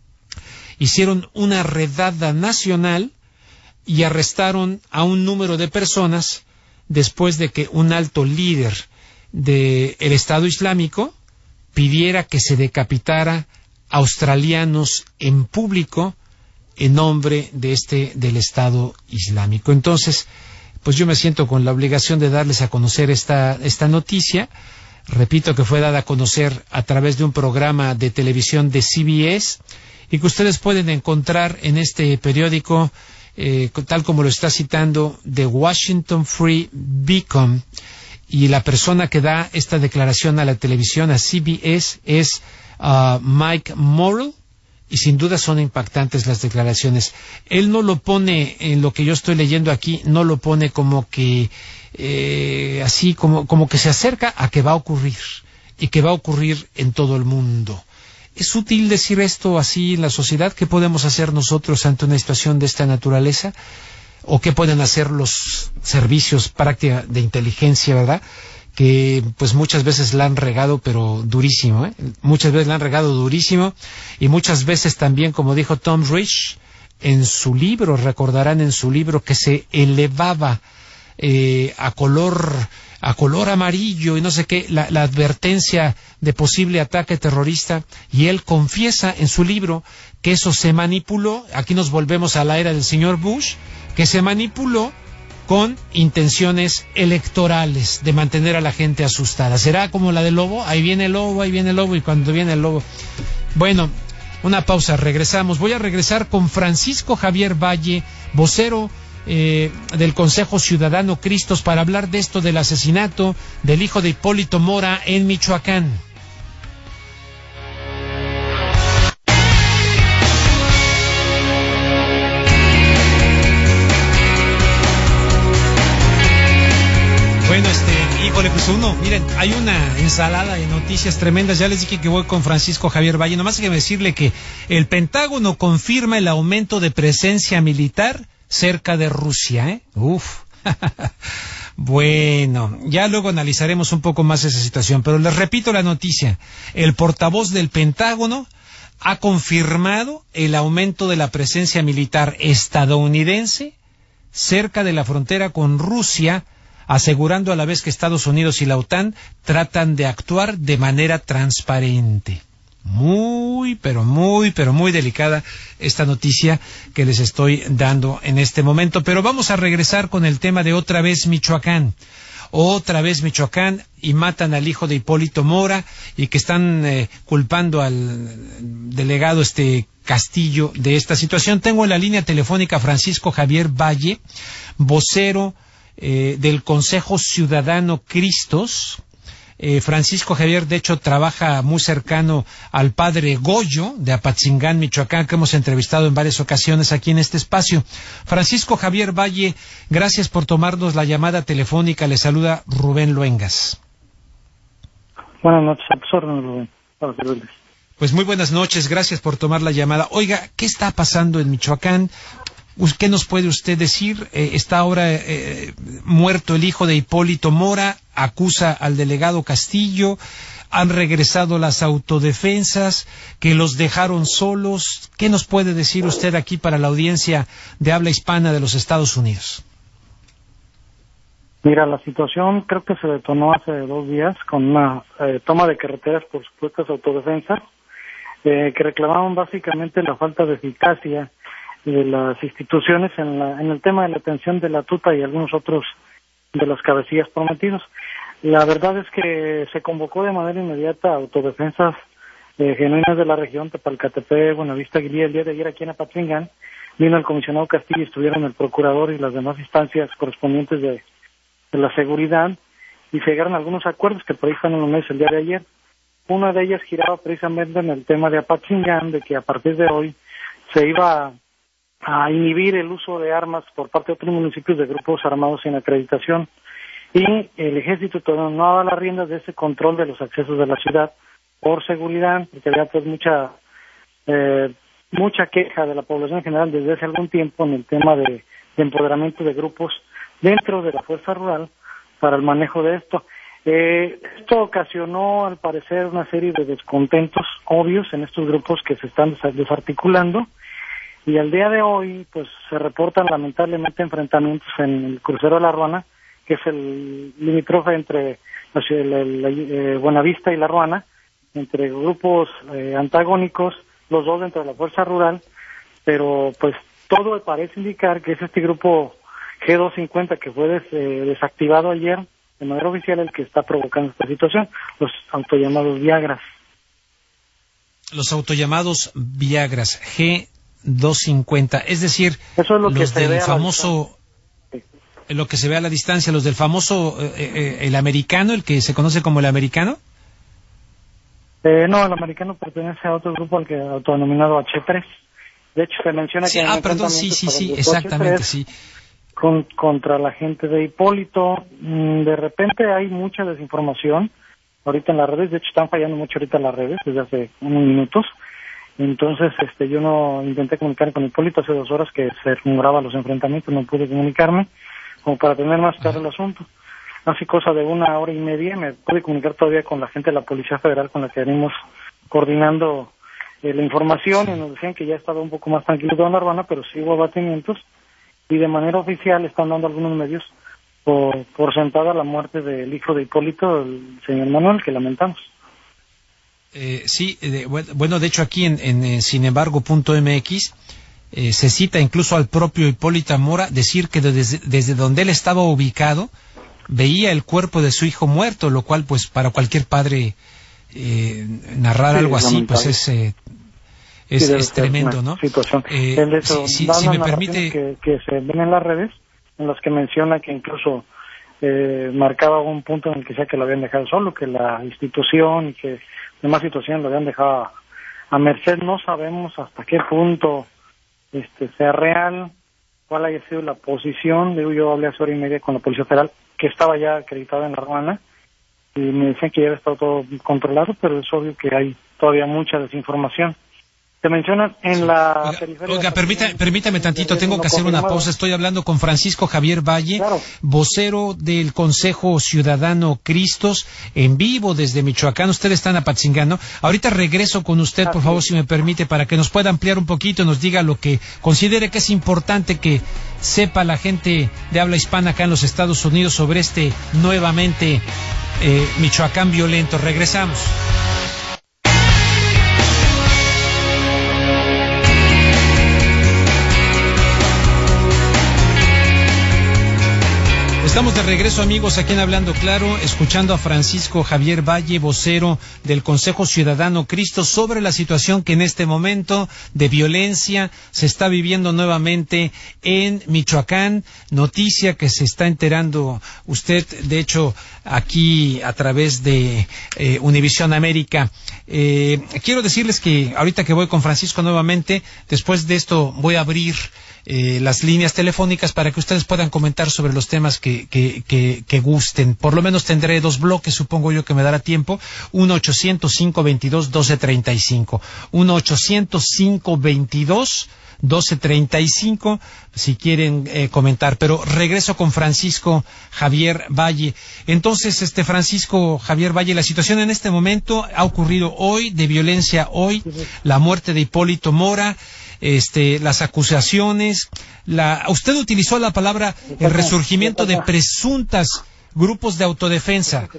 hicieron una redada nacional y arrestaron a un número de personas después de que un alto líder del Estado Islámico pidiera que se decapitara australianos en público en nombre del Estado Islámico. Entonces, pues yo me siento con la obligación de darles a conocer esta noticia. Repito que fue dada a conocer a través de un programa de televisión de CBS y que ustedes pueden encontrar en este periódico, tal como lo está citando, The Washington Free Beacon. Y la persona que da esta declaración a la televisión, a CBS, es Mike Morrell, y sin duda son impactantes las declaraciones. Él no lo pone, en lo que yo estoy leyendo aquí, no lo pone como que así como que se acerca a que va a ocurrir, y que va a ocurrir en todo el mundo. ¿Es útil decir esto así en la sociedad? ¿Qué podemos hacer nosotros ante una situación de esta naturaleza? ¿O qué pueden hacer los servicios práctica de inteligencia, verdad? Que pues muchas veces la han regado, pero durísimo, ¿eh? Muchas veces la han regado durísimo, y muchas veces también, como dijo Tom Rich en su libro, recordarán en su libro, que se elevaba a color amarillo y no sé qué, la advertencia de posible ataque terrorista, y él confiesa en su libro que eso se manipuló. Aquí nos volvemos a la era del señor Bush, que se manipuló con intenciones electorales de mantener a la gente asustada. ¿Será como la del lobo? Ahí viene el lobo, y cuando viene el lobo... Bueno, una pausa, regresamos. Voy a regresar con Francisco Javier Valle, vocero del Consejo Ciudadano Cristos, para hablar de esto del asesinato del hijo de Hipólito Mora en Michoacán. Bueno, híjole, pues miren, hay una ensalada de noticias tremendas. Ya les dije que voy con Francisco Javier Valle. Nomás hay que decirle que el Pentágono confirma el aumento de presencia militar cerca de Rusia, ¿eh? Uf. Bueno, ya luego analizaremos un poco más esa situación, pero les repito la noticia. El portavoz del Pentágono ha confirmado el aumento de la presencia militar estadounidense cerca de la frontera con Rusia, asegurando a la vez que Estados Unidos y la OTAN tratan de actuar de manera transparente. Muy, pero muy delicada esta noticia que les estoy dando en este momento. Pero vamos a regresar con el tema de otra vez Michoacán, y matan al hijo de Hipólito Mora, y que están culpando al delegado Castillo de esta situación. Tengo en la línea telefónica a Francisco Javier Valle, vocero del Consejo Ciudadano Cristos. Francisco Javier, de hecho, trabaja muy cercano al padre Goyo de Apatzingán, Michoacán, que hemos entrevistado en varias ocasiones aquí en este espacio. Francisco Javier Valle, gracias por tomarnos la llamada telefónica. Le saluda Rubén Luengas. Buenas noches, Rubén. Pues muy buenas noches, gracias por tomar la llamada. Oiga, ¿qué está pasando en Michoacán? ¿Qué nos puede usted decir? Está ahora muerto el hijo de Hipólito Mora, acusa al delegado Castillo, han regresado las autodefensas, que los dejaron solos. ¿Qué nos puede decir usted aquí para la audiencia de habla hispana de los Estados Unidos? Mira, la situación creo que se detonó hace 2 días con una toma de carreteras por supuestas autodefensas, que reclamaban básicamente la falta de eficacia de las instituciones en el tema de la atención de la tuta y algunos otros de las cabecillas prometidos. La verdad es que se convocó de manera inmediata a autodefensas genuinas de la región, Tepalcatepec, Buenavista, Guilía. El día de ayer aquí en Apatzingán vino el comisionado Castillo, estuvieron el procurador y las demás instancias correspondientes de la seguridad, y se llegaron a algunos acuerdos que por ahí están en los medios el día de ayer. Una de ellas giraba precisamente en el tema de Apatzingán, de que a partir de hoy se iba a inhibir el uso de armas por parte de otros municipios de grupos armados sin acreditación, y el ejército todavía no daba las riendas de ese control de los accesos de la ciudad por seguridad, porque había pues mucha queja de la población en general desde hace algún tiempo en el tema de empoderamiento de grupos dentro de la fuerza rural para el manejo de esto. Esto ocasionó al parecer una serie de descontentos obvios en estos grupos que se están desarticulando. Y al día de hoy, pues se reportan lamentablemente enfrentamientos en el crucero de La Ruana, que es el limítrofe entre Buenavista y La Ruana, entre grupos antagónicos, los dos dentro de la fuerza rural, pero pues todo parece indicar que es este grupo G250 que fue desactivado ayer de manera oficial el que está provocando esta situación, los autollamados Viagras. Los autollamados Viagras, G250, es decir, eso es lo que los se del famoso, lo que se ve a la distancia, los del famoso, el americano, el que se conoce como el americano. No, el americano pertenece a otro grupo al que autodenominado H3. De hecho, se menciona sí, que... perdón, sí, exactamente, sí. Contra la gente de Hipólito. De repente hay mucha desinformación ahorita en las redes, de hecho están fallando mucho ahorita las redes desde hace unos minutos. Entonces, yo no intenté comunicar con Hipólito hace 2 horas que se rumoraba los enfrentamientos, no pude comunicarme, como para tener más claro el asunto. Hace cosa de 1 hora y media me pude comunicar todavía con la gente de la Policía Federal con la que venimos coordinando la información, y nos decían que ya estaba un poco más tranquilo toda la Urbana, pero sí hubo abatimientos, y de manera oficial están dando algunos medios por sentada la muerte del hijo de Hipólito, el señor Manuel, que lamentamos. Sí, bueno, de hecho aquí en sinembargo.mx se cita incluso al propio Hipólito Mora decir que desde donde él estaba ubicado veía el cuerpo de su hijo muerto, lo cual pues para cualquier padre narrar algo así pues es tremendo, ¿no? Si me permite que se ven en las redes en las que menciona que incluso marcaba un punto en el que decía que lo habían dejado solo, que la institución y que demás situaciones lo habían dejado a merced. No sabemos hasta qué punto sea real, cuál haya sido la posición. Yo hablé hace 1 hora y media con la Policía Federal, que estaba ya acreditada en La Habana, y me decían que ya había estado todo controlado, pero es obvio que hay todavía mucha desinformación. Te mencionan en la periferia... Oiga, permítame tantito, tengo que hacer una pausa. Estoy hablando con Francisco Javier Valle, claro, vocero del Consejo Ciudadano Cristos, en vivo desde Michoacán. Usted está en Apatzingán, ¿no? Ahorita regreso con usted, por favor, si me permite, para que nos pueda ampliar un poquito, nos diga lo que considere que es importante que sepa la gente de habla hispana acá en los Estados Unidos sobre nuevamente, Michoacán violento. Regresamos. Estamos de regreso, amigos, aquí en Hablando Claro, escuchando a Francisco Javier Valle, vocero del Consejo Ciudadano Cristo, sobre la situación que en este momento de violencia se está viviendo nuevamente en Michoacán. Noticia que se está enterando usted, de hecho, aquí a través de Univisión América. Quiero decirles que ahorita que voy con Francisco nuevamente, después de esto voy a abrir las líneas telefónicas para que ustedes puedan comentar sobre los temas que gusten. Por lo menos tendré 2 bloques, supongo yo que me dará tiempo. 1-800-522-1235. 1-800-522-1235 si quieren comentar. Pero regreso con Francisco Javier Valle. Entonces, Francisco Javier Valle, la situación en este momento ha ocurrido hoy, de violencia hoy, la muerte de Hipólito Mora, las acusaciones, usted utilizó la palabra el resurgimiento de presuntas grupos de autodefensa.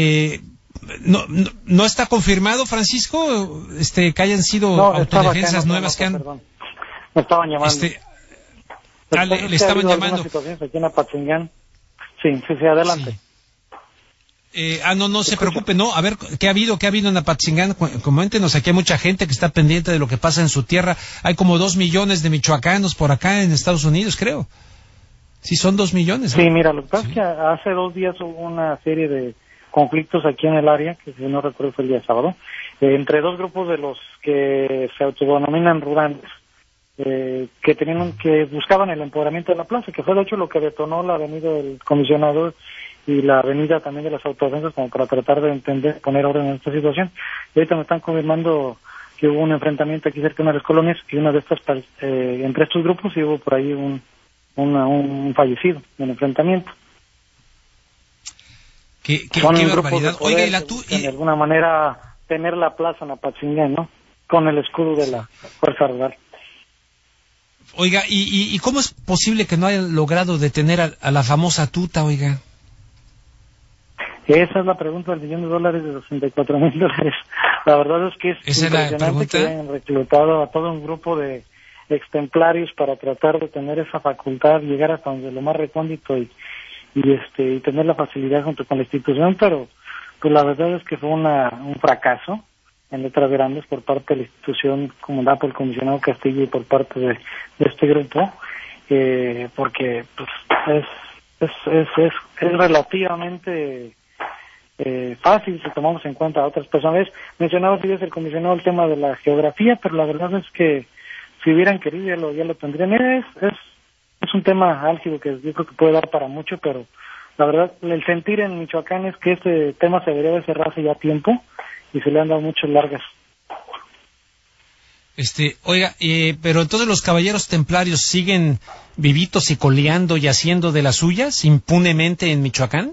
¿No está confirmado, Francisco, que hayan sido autodefensas nuevas que han... Perdón. Me estaban llamando. Le estaban llamando. Aquí en Apatzingán. Sí, adelante. Sí. No se preocupe, no, a ver, ¿qué ha habido en Apatzingán? Coméntenos, aquí hay mucha gente que está pendiente de lo que pasa en su tierra. Hay como 2 millones de michoacanos por acá en Estados Unidos, creo. Sí, son 2 millones, ¿no? Sí, mira, lo que pasa es que hace 2 días hubo una serie de conflictos aquí en el área, que si no recuerdo fue el día sábado, entre 2 grupos de los que se autodenominan rurales, que buscaban el empoderamiento de la plaza, que fue de hecho lo que detonó la venida del comisionado y la venida también de las autodefensas, como para tratar de entender, poner orden en esta situación. Y ahorita me están confirmando que hubo un enfrentamiento aquí cerca de una de las colonias, y una de estas, entre estos grupos, y hubo por ahí un fallecido en el enfrentamiento. Qué barbaridad. Oiga, de alguna manera tener la plaza en Apatzingán, ¿no? Con el escudo de la Fuerza Rural. Oiga, ¿y cómo es posible que no hayan logrado detener a la famosa tuta, oiga? Esa es la pregunta del $1,000,000 de $64,000. La verdad es que es impresionante que hayan reclutado a todo un grupo de extemplarios para tratar de tener esa facultad, llegar hasta donde lo más recóndito y tener la facilidad junto con la institución, pero pues la verdad es que fue un fracaso en letras grandes por parte de la institución comandada por el comisionado Castillo y por parte de este grupo, porque pues es relativamente fácil si tomamos en cuenta a otras personas. Mencionaba si es el comisionado el tema de la geografía, pero la verdad es que si hubieran querido ya lo tendrían. Es un tema álgido que yo creo que puede dar para mucho, pero la verdad el sentir en Michoacán es que este tema se debería de cerrar hace ya tiempo y se le han dado muchas largas. Oiga, pero entonces los caballeros templarios siguen vivitos y coleando y haciendo de las suyas impunemente en Michoacán.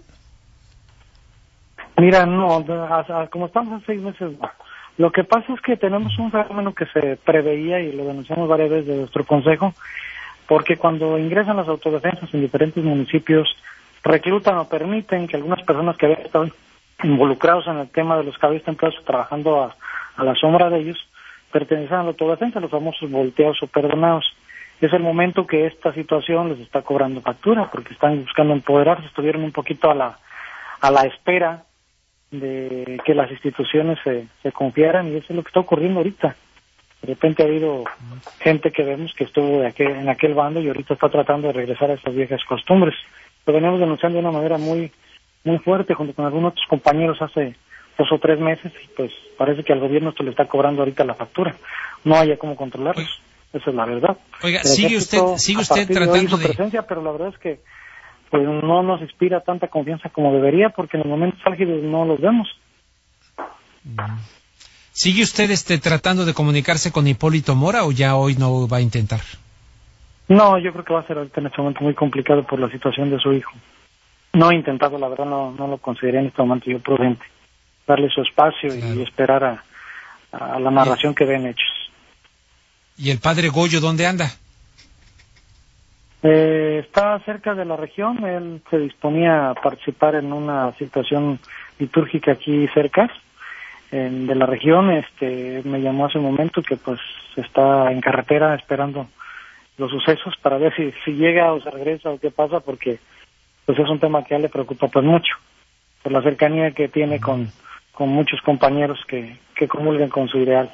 Mira, no, como estamos hace 6 meses, no. Lo que pasa es que tenemos un fenómeno que se preveía y lo denunciamos varias veces de nuestro consejo, porque cuando ingresan las autodefensas en diferentes municipios, reclutan o permiten que algunas personas que habían estado involucrados en el tema de los caballos templarios, trabajando a la sombra de ellos, pertenecen a la autodefensa, los famosos volteados o perdonados. Es el momento que esta situación les está cobrando factura, porque están buscando empoderarse, estuvieron un poquito a la espera de que las instituciones se confiaran, y eso es lo que está ocurriendo ahorita. De repente ha habido gente que vemos que estuvo en aquel bando y ahorita está tratando de regresar a esas viejas costumbres. Lo veníamos denunciando de una manera muy muy fuerte junto con algunos otros compañeros hace 2 o 3 meses, y pues parece que al gobierno esto le está cobrando ahorita la factura. No haya cómo controlarlos. Esa es la verdad. Oiga, sigue usted tratando de presencia, pero la verdad es que pues no nos inspira tanta confianza como debería, porque en los momentos álgidos no los vemos. ¿Sigue usted tratando de comunicarse con Hipólito Mora o ya hoy no va a intentar? No, yo creo que va a ser ahorita en este momento muy complicado por la situación de su hijo. No he intentado, la verdad no lo consideré en este momento yo prudente. Darle su espacio, claro, y esperar a la narración que den hechos. ¿Y el padre Goyo dónde anda? Está cerca de la región. Él se disponía a participar en una situación litúrgica aquí cerca de la región. Me llamó hace un momento que pues está en carretera esperando los sucesos para ver si llega o se regresa o qué pasa, porque pues es un tema que a él le preocupa pues mucho por la cercanía que tiene con muchos compañeros que comulgan con su ideal.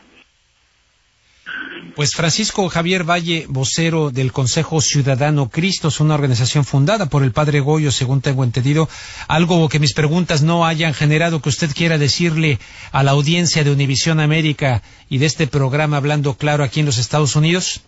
Pues Francisco Javier Valle, vocero del Consejo Ciudadano Cristos, una organización fundada por el padre Goyo, según tengo entendido. Algo que mis preguntas no hayan generado que usted quiera decirle a la audiencia de Univisión América y de este programa Hablando Claro aquí en los Estados Unidos.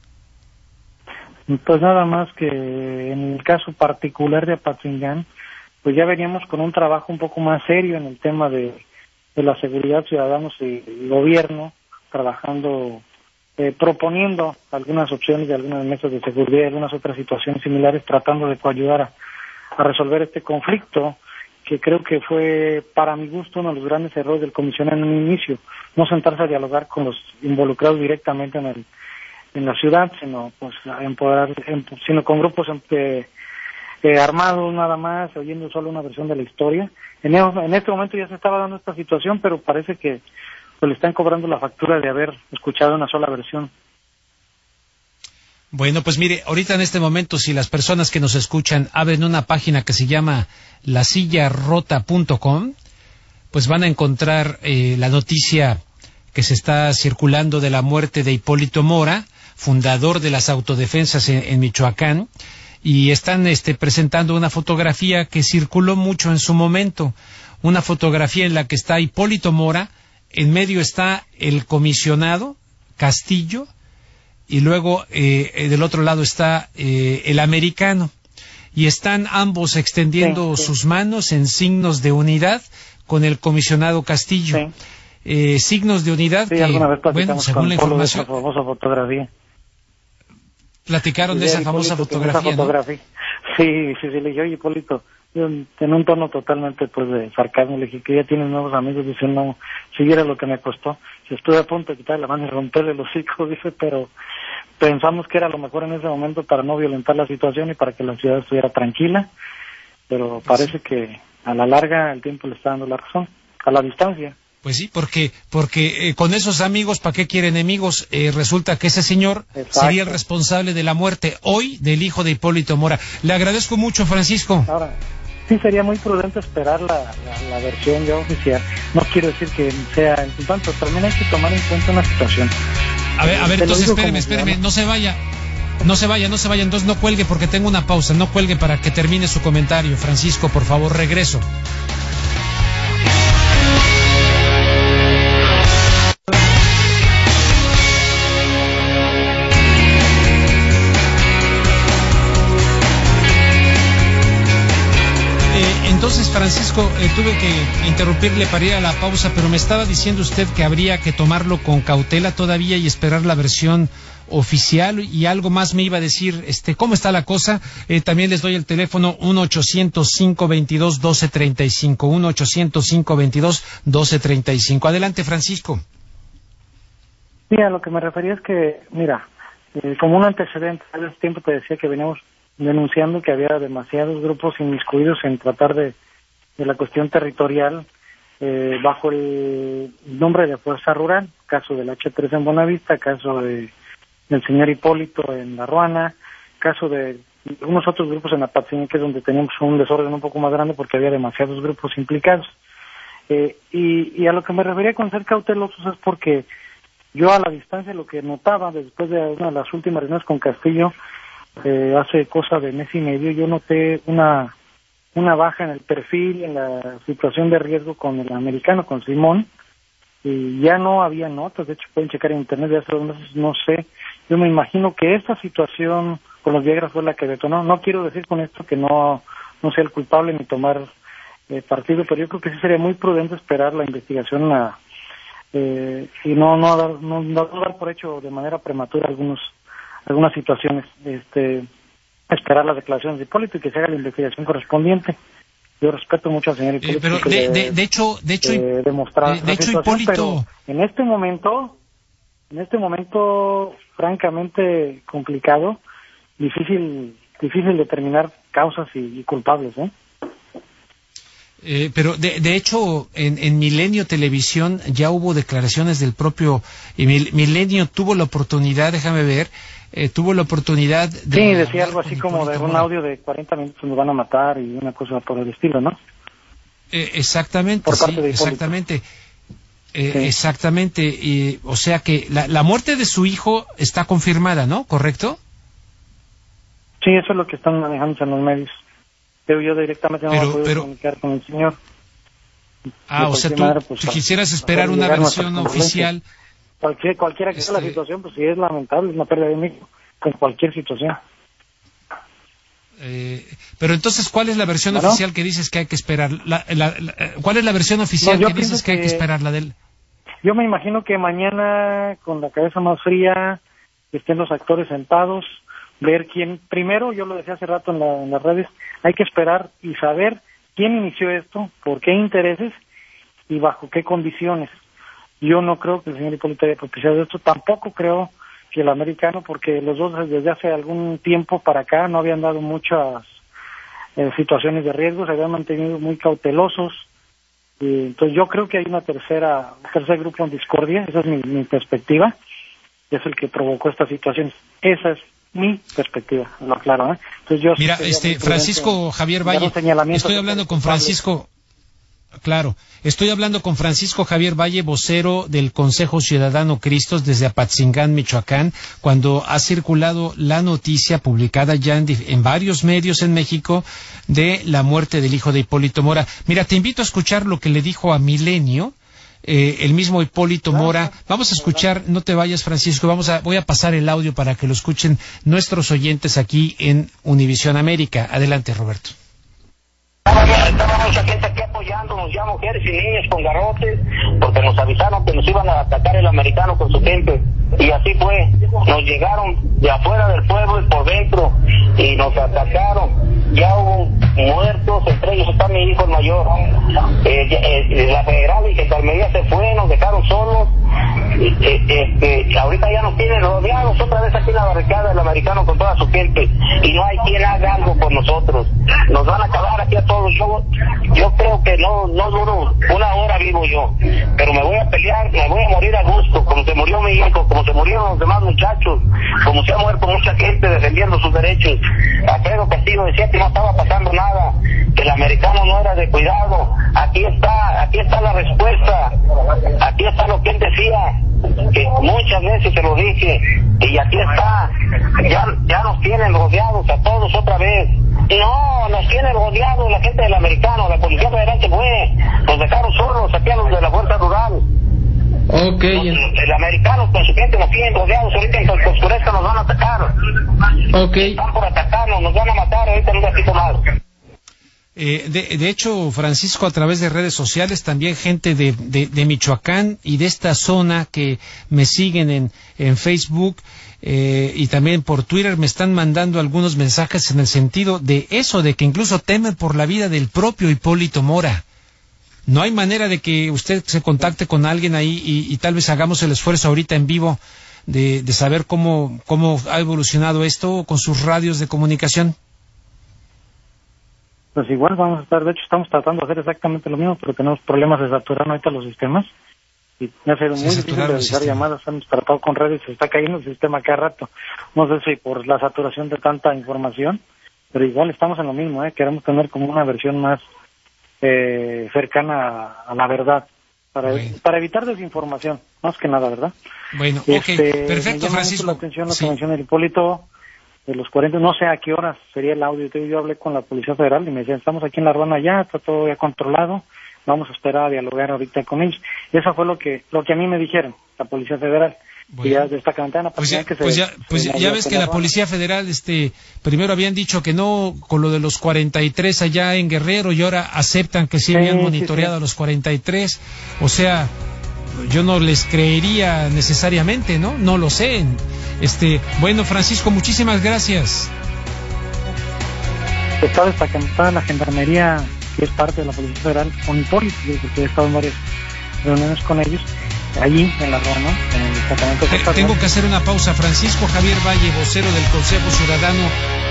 Pues nada más que en el caso particular de Apatzingán, pues ya veníamos con un trabajo un poco más serio en el tema de la seguridad, ciudadanos y gobierno, trabajando, proponiendo algunas opciones de algunas mesas de seguridad y algunas otras situaciones similares, tratando de ayudar a resolver este conflicto, que creo que fue, para mi gusto, uno de los grandes errores del comisionado en un inicio, no sentarse a dialogar con los involucrados directamente en la ciudad, sino pues sino con grupos armados nada más, oyendo solo una versión de la historia. En este momento ya se estaba dando esta situación, pero parece que pues le están cobrando la factura de haber escuchado una sola versión. Bueno, pues mire, ahorita en este momento, si las personas que nos escuchan abren una página que se llama lasillarrota.com, pues van a encontrar la noticia que se está circulando de la muerte de Hipólito Mora, fundador de las autodefensas en Michoacán, y están presentando una fotografía que circuló mucho en su momento, una fotografía en la que está Hipólito Mora, en medio está el comisionado Castillo, y luego del otro lado está el americano, y están ambos extendiendo sus manos en signos de unidad con el comisionado Castillo. Signos de unidad que, bueno, según la información, esa famosa fotografía. Platicaron de esa famosa fotografía, ¿no? Sí, le dije, oye, Hipólito, en un tono totalmente pues de sarcasmo, le dije que ya tienes nuevos amigos. Dice, no, si viera lo que me costó, si estuve a punto de quitarle la mano y romperle los hocico, dice, pero pensamos que era lo mejor en ese momento para no violentar la situación y para que la ciudad estuviera tranquila, pero parece que a la larga el tiempo le está dando la razón, a la distancia. Pues sí, porque con esos amigos, ¿para qué quiere enemigos? Resulta que ese señor sería el responsable de la muerte hoy del hijo de Hipólito Mora. Le agradezco mucho, Francisco. Ahora, sí sería muy prudente esperar la versión ya oficial. No quiero decir que sea insultante, pero también hay que tomar en cuenta una situación. A ver, entonces espéreme, no se vaya, entonces no cuelgue porque tengo una pausa, no cuelgue para que termine su comentario. Francisco, por favor, regreso. Entonces, Francisco, tuve que interrumpirle para ir a la pausa, pero me estaba diciendo usted que habría que tomarlo con cautela todavía y esperar la versión oficial, y algo más me iba a decir, ¿cómo está la cosa? También les doy el teléfono 1-800-522-1235, 1-800-522-1235. Adelante, Francisco. Sí, a lo que me refería es que, mira, como un antecedente, hace tiempo te decía que veníamos denunciando que había demasiados grupos inmiscuidos en tratar de la cuestión territorial bajo el nombre de Fuerza Rural, caso del H3 en Buenavista, caso del señor Hipólito en La Ruana, caso de unos otros grupos en Apatzingán, que es donde teníamos un desorden un poco más grande porque había demasiados grupos implicados. Y a lo que me refería con ser cautelosos es porque yo a la distancia lo que notaba después de una de las últimas reuniones con Castillo, hace cosa de mes y medio, yo noté una baja en el perfil, en la situación de riesgo con el americano, con Simón, y ya no había notas. De hecho pueden checar en internet, ya hace 2 meses, no sé. Yo me imagino que esta situación con los Viagra fue la que detonó. No quiero decir con esto que no sea el culpable ni tomar partido, pero yo creo que sí sería muy prudente esperar la investigación y no dar por hecho de manera prematura algunas situaciones, esperar las declaraciones de Hipólito y que se haga la investigación correspondiente. Yo respeto mucho al señor Hipólito. Pero de hecho, Hipólito, pero en este momento francamente complicado, difícil determinar causas y culpables, pero de hecho en Milenio Televisión ya hubo declaraciones del propio Milenio. Tuvo la oportunidad, déjame ver, tuvo la oportunidad de... Sí, decía algo así como de un audio de 40 minutos nos van a matar y una cosa por el estilo, ¿no? Exactamente, sí, exactamente. Sí. Exactamente, y, o sea que la muerte de su hijo está confirmada, ¿no? ¿Correcto? Sí, eso es lo que están manejando en los medios. Pero yo directamente no me puedo comunicar con el señor. O sea, tú quisieras esperar una versión oficial. Cualquiera que sea la situación, pues sí es lamentable, es una pérdida de un hijo, con cualquier situación. Pero entonces, ¿cuál es la versión oficial que dices que hay que esperar? ¿Cuál es la versión oficial que dices que hay que esperar? La del... Yo me imagino que mañana, con la cabeza más fría, estén los actores sentados, ver quién... Primero, yo lo decía hace rato en las redes, hay que esperar y saber quién inició esto, por qué intereses y bajo qué condiciones. Yo no creo que el señor Hipólito haya propiciado esto, tampoco creo que el americano, porque los dos desde hace algún tiempo para acá no habían dado muchas situaciones de riesgo, se habían mantenido muy cautelosos. Entonces yo creo que hay un tercer grupo en discordia, esa es mi perspectiva, es el que provocó esta situación. Esa es mi perspectiva, lo aclaro. Entonces yo mira, Francisco Javier Valle, estoy hablando con Francisco... Claro, estoy hablando con Francisco Javier Valle, vocero del Consejo Ciudadano Cristos desde Apatzingán, Michoacán, cuando ha circulado la noticia publicada ya en varios medios en México de la muerte del hijo de Hipólito Mora. Mira, te invito a escuchar lo que le dijo a Milenio el mismo Hipólito Mora. Vamos a escuchar, no te vayas, Francisco, voy a pasar el audio para que lo escuchen nuestros oyentes aquí en Univisión América. Adelante, Roberto. Estaba mucha gente aquí apoyándonos, ya mujeres y niños con garrotes, porque nos avisaron que nos iban a atacar el americano con su gente, y así fue. Nos llegaron de afuera del pueblo y por dentro, y nos atacaron. Ya hubo muertos, entre ellos está mi hijo el mayor. La federal y que Carmelía se fue, nos dejaron solos, ahorita ya nos tienen rodeados otra vez aquí en la barricada, el americano con toda su gente, y no hay quien haga algo por nosotros. Nos van a acabar aquí a todos. Yo creo que no duro una hora vivo yo, pero me voy a pelear, me voy a morir a gusto, como se murió mi hijo, como se murieron los demás muchachos, como se ha muerto mucha gente defendiendo sus derechos. Alfredo Castillo decía que no estaba pasando nada, que el americano no era de cuidado. Aquí está la respuesta, aquí está lo que él decía, que muchas veces se lo dije, y aquí está. Ya nos tienen rodeados a todos otra vez. No, nos tienen rodeados la gente del americano, la Policía Federal se fue, nos dejaron solos aquí a los de la Fuerza Rural. Okay. El americano con su gente nos tienen rodeados, ahorita en que oscurezca nos van a atacar. Okay. Están por atacarnos, nos van a matar ahorita en un ratito más. De hecho, Francisco, a través de redes sociales, también gente de Michoacán y de esta zona que me siguen en Facebook y también por Twitter me están mandando algunos mensajes en el sentido de eso, de que incluso temen por la vida del propio Hipólito Mora. No hay manera de que usted se contacte con alguien ahí y tal vez hagamos el esfuerzo ahorita en vivo de saber cómo ha evolucionado esto con sus radios de comunicación. Pues igual vamos a estar, de hecho estamos tratando de hacer exactamente lo mismo, pero tenemos problemas de saturar ahorita los sistemas y me ha sido muy difícil realizar llamadas. Hemos tratado con redes y se está cayendo el sistema cada rato. No sé si por la saturación de tanta información, pero igual estamos en lo mismo, queremos tener como una versión más cercana a la verdad, para evitar desinformación, más que nada, ¿verdad? Bueno, perfecto, Francisco. Me llama mucho la atención lo que menciona el Hipólito de los 40, no sé a qué horas sería el audio. Yo hablé con la Policía Federal y me decían, estamos aquí en La Ruana ya, está todo ya controlado, vamos a esperar a dialogar ahorita con ellos. Y eso fue lo que a mí me dijeron, la Policía Federal. Bueno. Y ya de esta ventana ya ves que la Policía Federal primero habían dicho que no con lo de los 43 allá en Guerrero y ahora aceptan que sí habían monitoreado a los 43. O sea, yo no les creería necesariamente, ¿no? No lo sé. Bueno, Francisco, muchísimas gracias. Está destacada la Gendarmería, que es parte de la Policía Federal, con Hipólito, porque he estado en varias reuniones con ellos, allí en La Ruana, en el departamento de Tengo que hacer una pausa. Francisco Javier Valle, vocero del Consejo Ciudadano.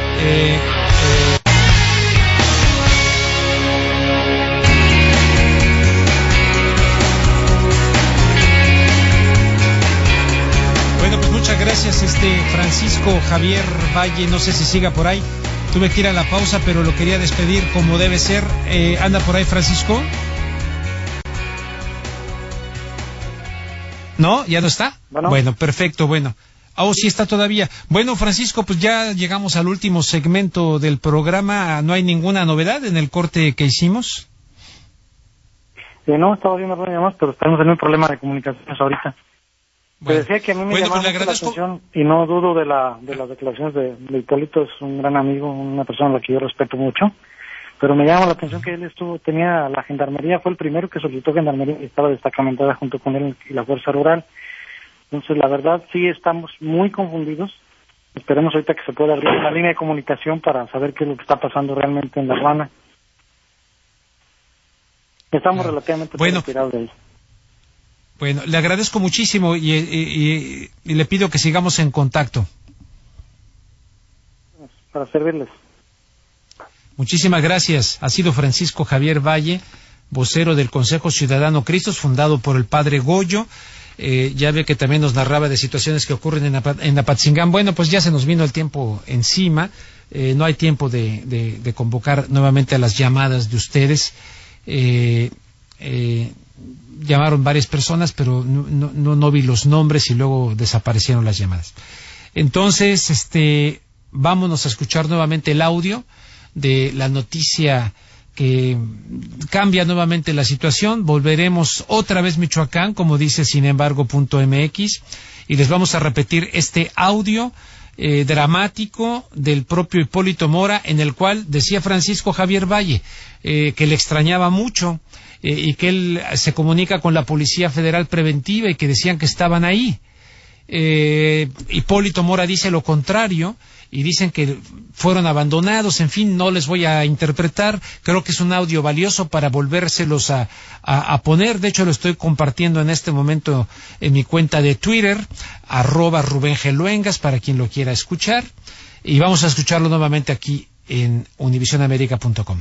Bueno, pues muchas gracias, Francisco Javier Valle. No sé si siga por ahí. Tuve que ir a la pausa, pero lo quería despedir como debe ser. ¿Anda por ahí, Francisco? ¿No? ¿Ya no está? Bueno, perfecto, bueno. Sí está todavía. Bueno, Francisco, pues ya llegamos al último segmento del programa. ¿No hay ninguna novedad en el corte que hicimos? No, estaba viendo algunas llamadas, pero estamos en un problema de comunicaciones ahorita. Te decía que a mí me llamaba mucho la atención y no dudo de las declaraciones de Hipólito. Es un gran amigo, una persona a la que yo respeto mucho. Pero me llama la atención que él tenía la Gendarmería, fue el primero que solicitó Gendarmería y estaba destacamentada junto con él y la Fuerza Rural. Entonces, la verdad, sí estamos muy confundidos. Esperemos ahorita que se pueda abrir una línea de comunicación para saber qué es lo que está pasando realmente en La Ruana. Estamos relativamente retirados de ahí. Bueno, le agradezco muchísimo y le pido que sigamos en contacto. Para servirles. Muchísimas gracias. Ha sido Francisco Javier Valle, vocero del Consejo Ciudadano Cristos, fundado por el padre Goyo. Ya ve que también nos narraba de situaciones que ocurren en Apatzingán. Bueno, pues ya se nos vino el tiempo encima. No hay tiempo de convocar nuevamente a las llamadas de ustedes. Llamaron varias personas, pero no vi los nombres y luego desaparecieron las llamadas. Entonces, vámonos a escuchar nuevamente el audio de la noticia que cambia nuevamente la situación. Volveremos otra vez Michoacán, como dice sinembargo.mx, y les vamos a repetir este audio dramático del propio Hipólito Mora, en el cual decía Francisco Javier Valle que le extrañaba mucho y que él se comunica con la Policía Federal Preventiva y que decían que estaban ahí. Hipólito Mora dice lo contrario y dicen que fueron abandonados. En fin, no les voy a interpretar. Creo que es un audio valioso para volvérselos a poner. De hecho, lo estoy compartiendo en este momento en mi cuenta de Twitter, @Rubén G. Luengas, para quien lo quiera escuchar. Y vamos a escucharlo nuevamente aquí en univisionamerica.com.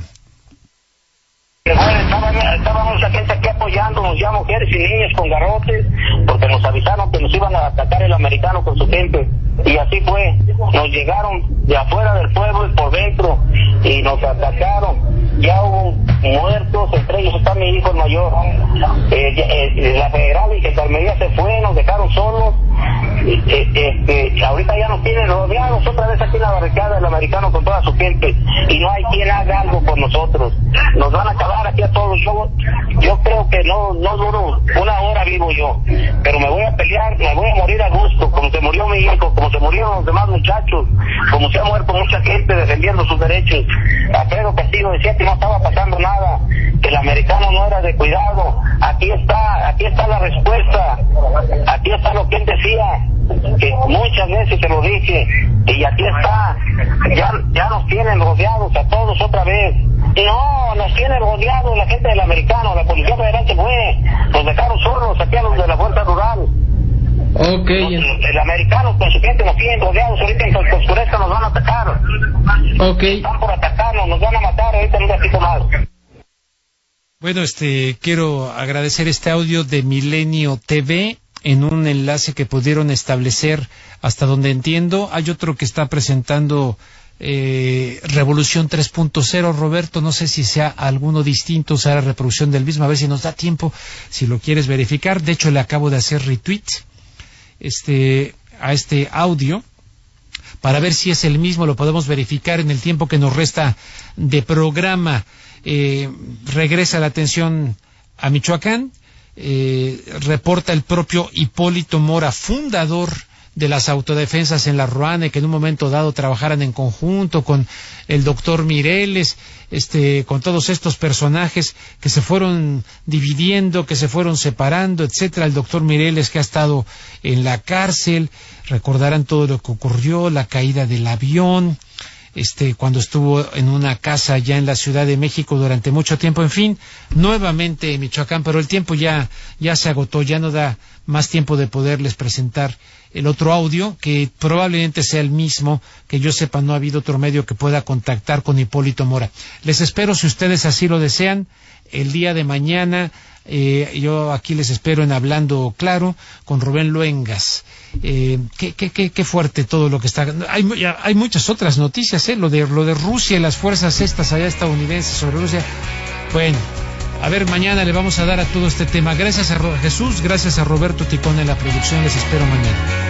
Estaba mucha gente aquí apoyándonos, ya mujeres y niños con garrotes, porque nos avisaron que nos iban a atacar el americano con su gente. Y así fue, nos llegaron de afuera del pueblo y por dentro, y nos atacaron. Ya hubo muertos, entre ellos está mi hijo el mayor. La federal y Gendarmería se fue, nos dejaron solos. Ahorita ya nos tienen rodeados otra vez aquí en la barricada del americano con toda su gente, y no hay quien haga algo por nosotros. Nos van a acabar aquí a todos. Yo creo que no duro una hora vivo yo, pero me voy a pelear, me voy a morir a gusto, como se murió mi hijo, como se murieron los demás muchachos, como se ha muerto mucha gente defendiendo sus derechos. Alfredo Castillo decía que no estaba pasando nada, que el americano no era de cuidado. Aquí está la respuesta, aquí está lo que él decía, que muchas veces se lo dije, y aquí está. Ya nos tienen rodeados a todos otra vez. No, nos tienen rodeados la gente del americano, la policía federal se fue, nos dejaron solos aquí a los de la Fuerza Rural. Okay. El americano con su gente nos tienen rodeados, ahorita en Coscuresta nos van a atacar. Okay. Están por atacarnos, nos van a matar ahorita en un ratito más. Bueno, quiero agradecer este audio de Milenio TV en un enlace que pudieron establecer, hasta donde entiendo. Hay otro que está presentando Revolución 3.0, Roberto, no sé si sea alguno distinto, sea la reproducción del mismo, a ver si nos da tiempo, si lo quieres verificar. De hecho, le acabo de hacer retweet a este audio para ver si es el mismo. Lo podemos verificar en el tiempo que nos resta de programa. Regresa la atención a Michoacán. Reporta el propio Hipólito Mora, fundador de las autodefensas en la Ruane, que en un momento dado trabajaran en conjunto con el doctor Mireles, con todos estos personajes que se fueron dividiendo, que se fueron separando, etcétera. El doctor Mireles, que ha estado en la cárcel, recordarán todo lo que ocurrió, la caída del avión, cuando estuvo en una casa ya en la Ciudad de México durante mucho tiempo. En fin, nuevamente en Michoacán, pero el tiempo ya se agotó, ya no da más tiempo de poderles presentar el otro audio, que probablemente sea el mismo. Que yo sepa, no ha habido otro medio que pueda contactar con Hipólito Mora. Les espero, si ustedes así lo desean, el día de mañana. Yo aquí les espero en Hablando Claro con Rubén Luengas. Qué fuerte todo lo que está. Hay muchas otras noticias, lo de Rusia y las fuerzas estas allá estadounidenses sobre Rusia. Bueno, a ver, mañana le vamos a dar a todo este tema. Gracias a Jesús, gracias a Roberto Ticón en la producción. Les espero mañana.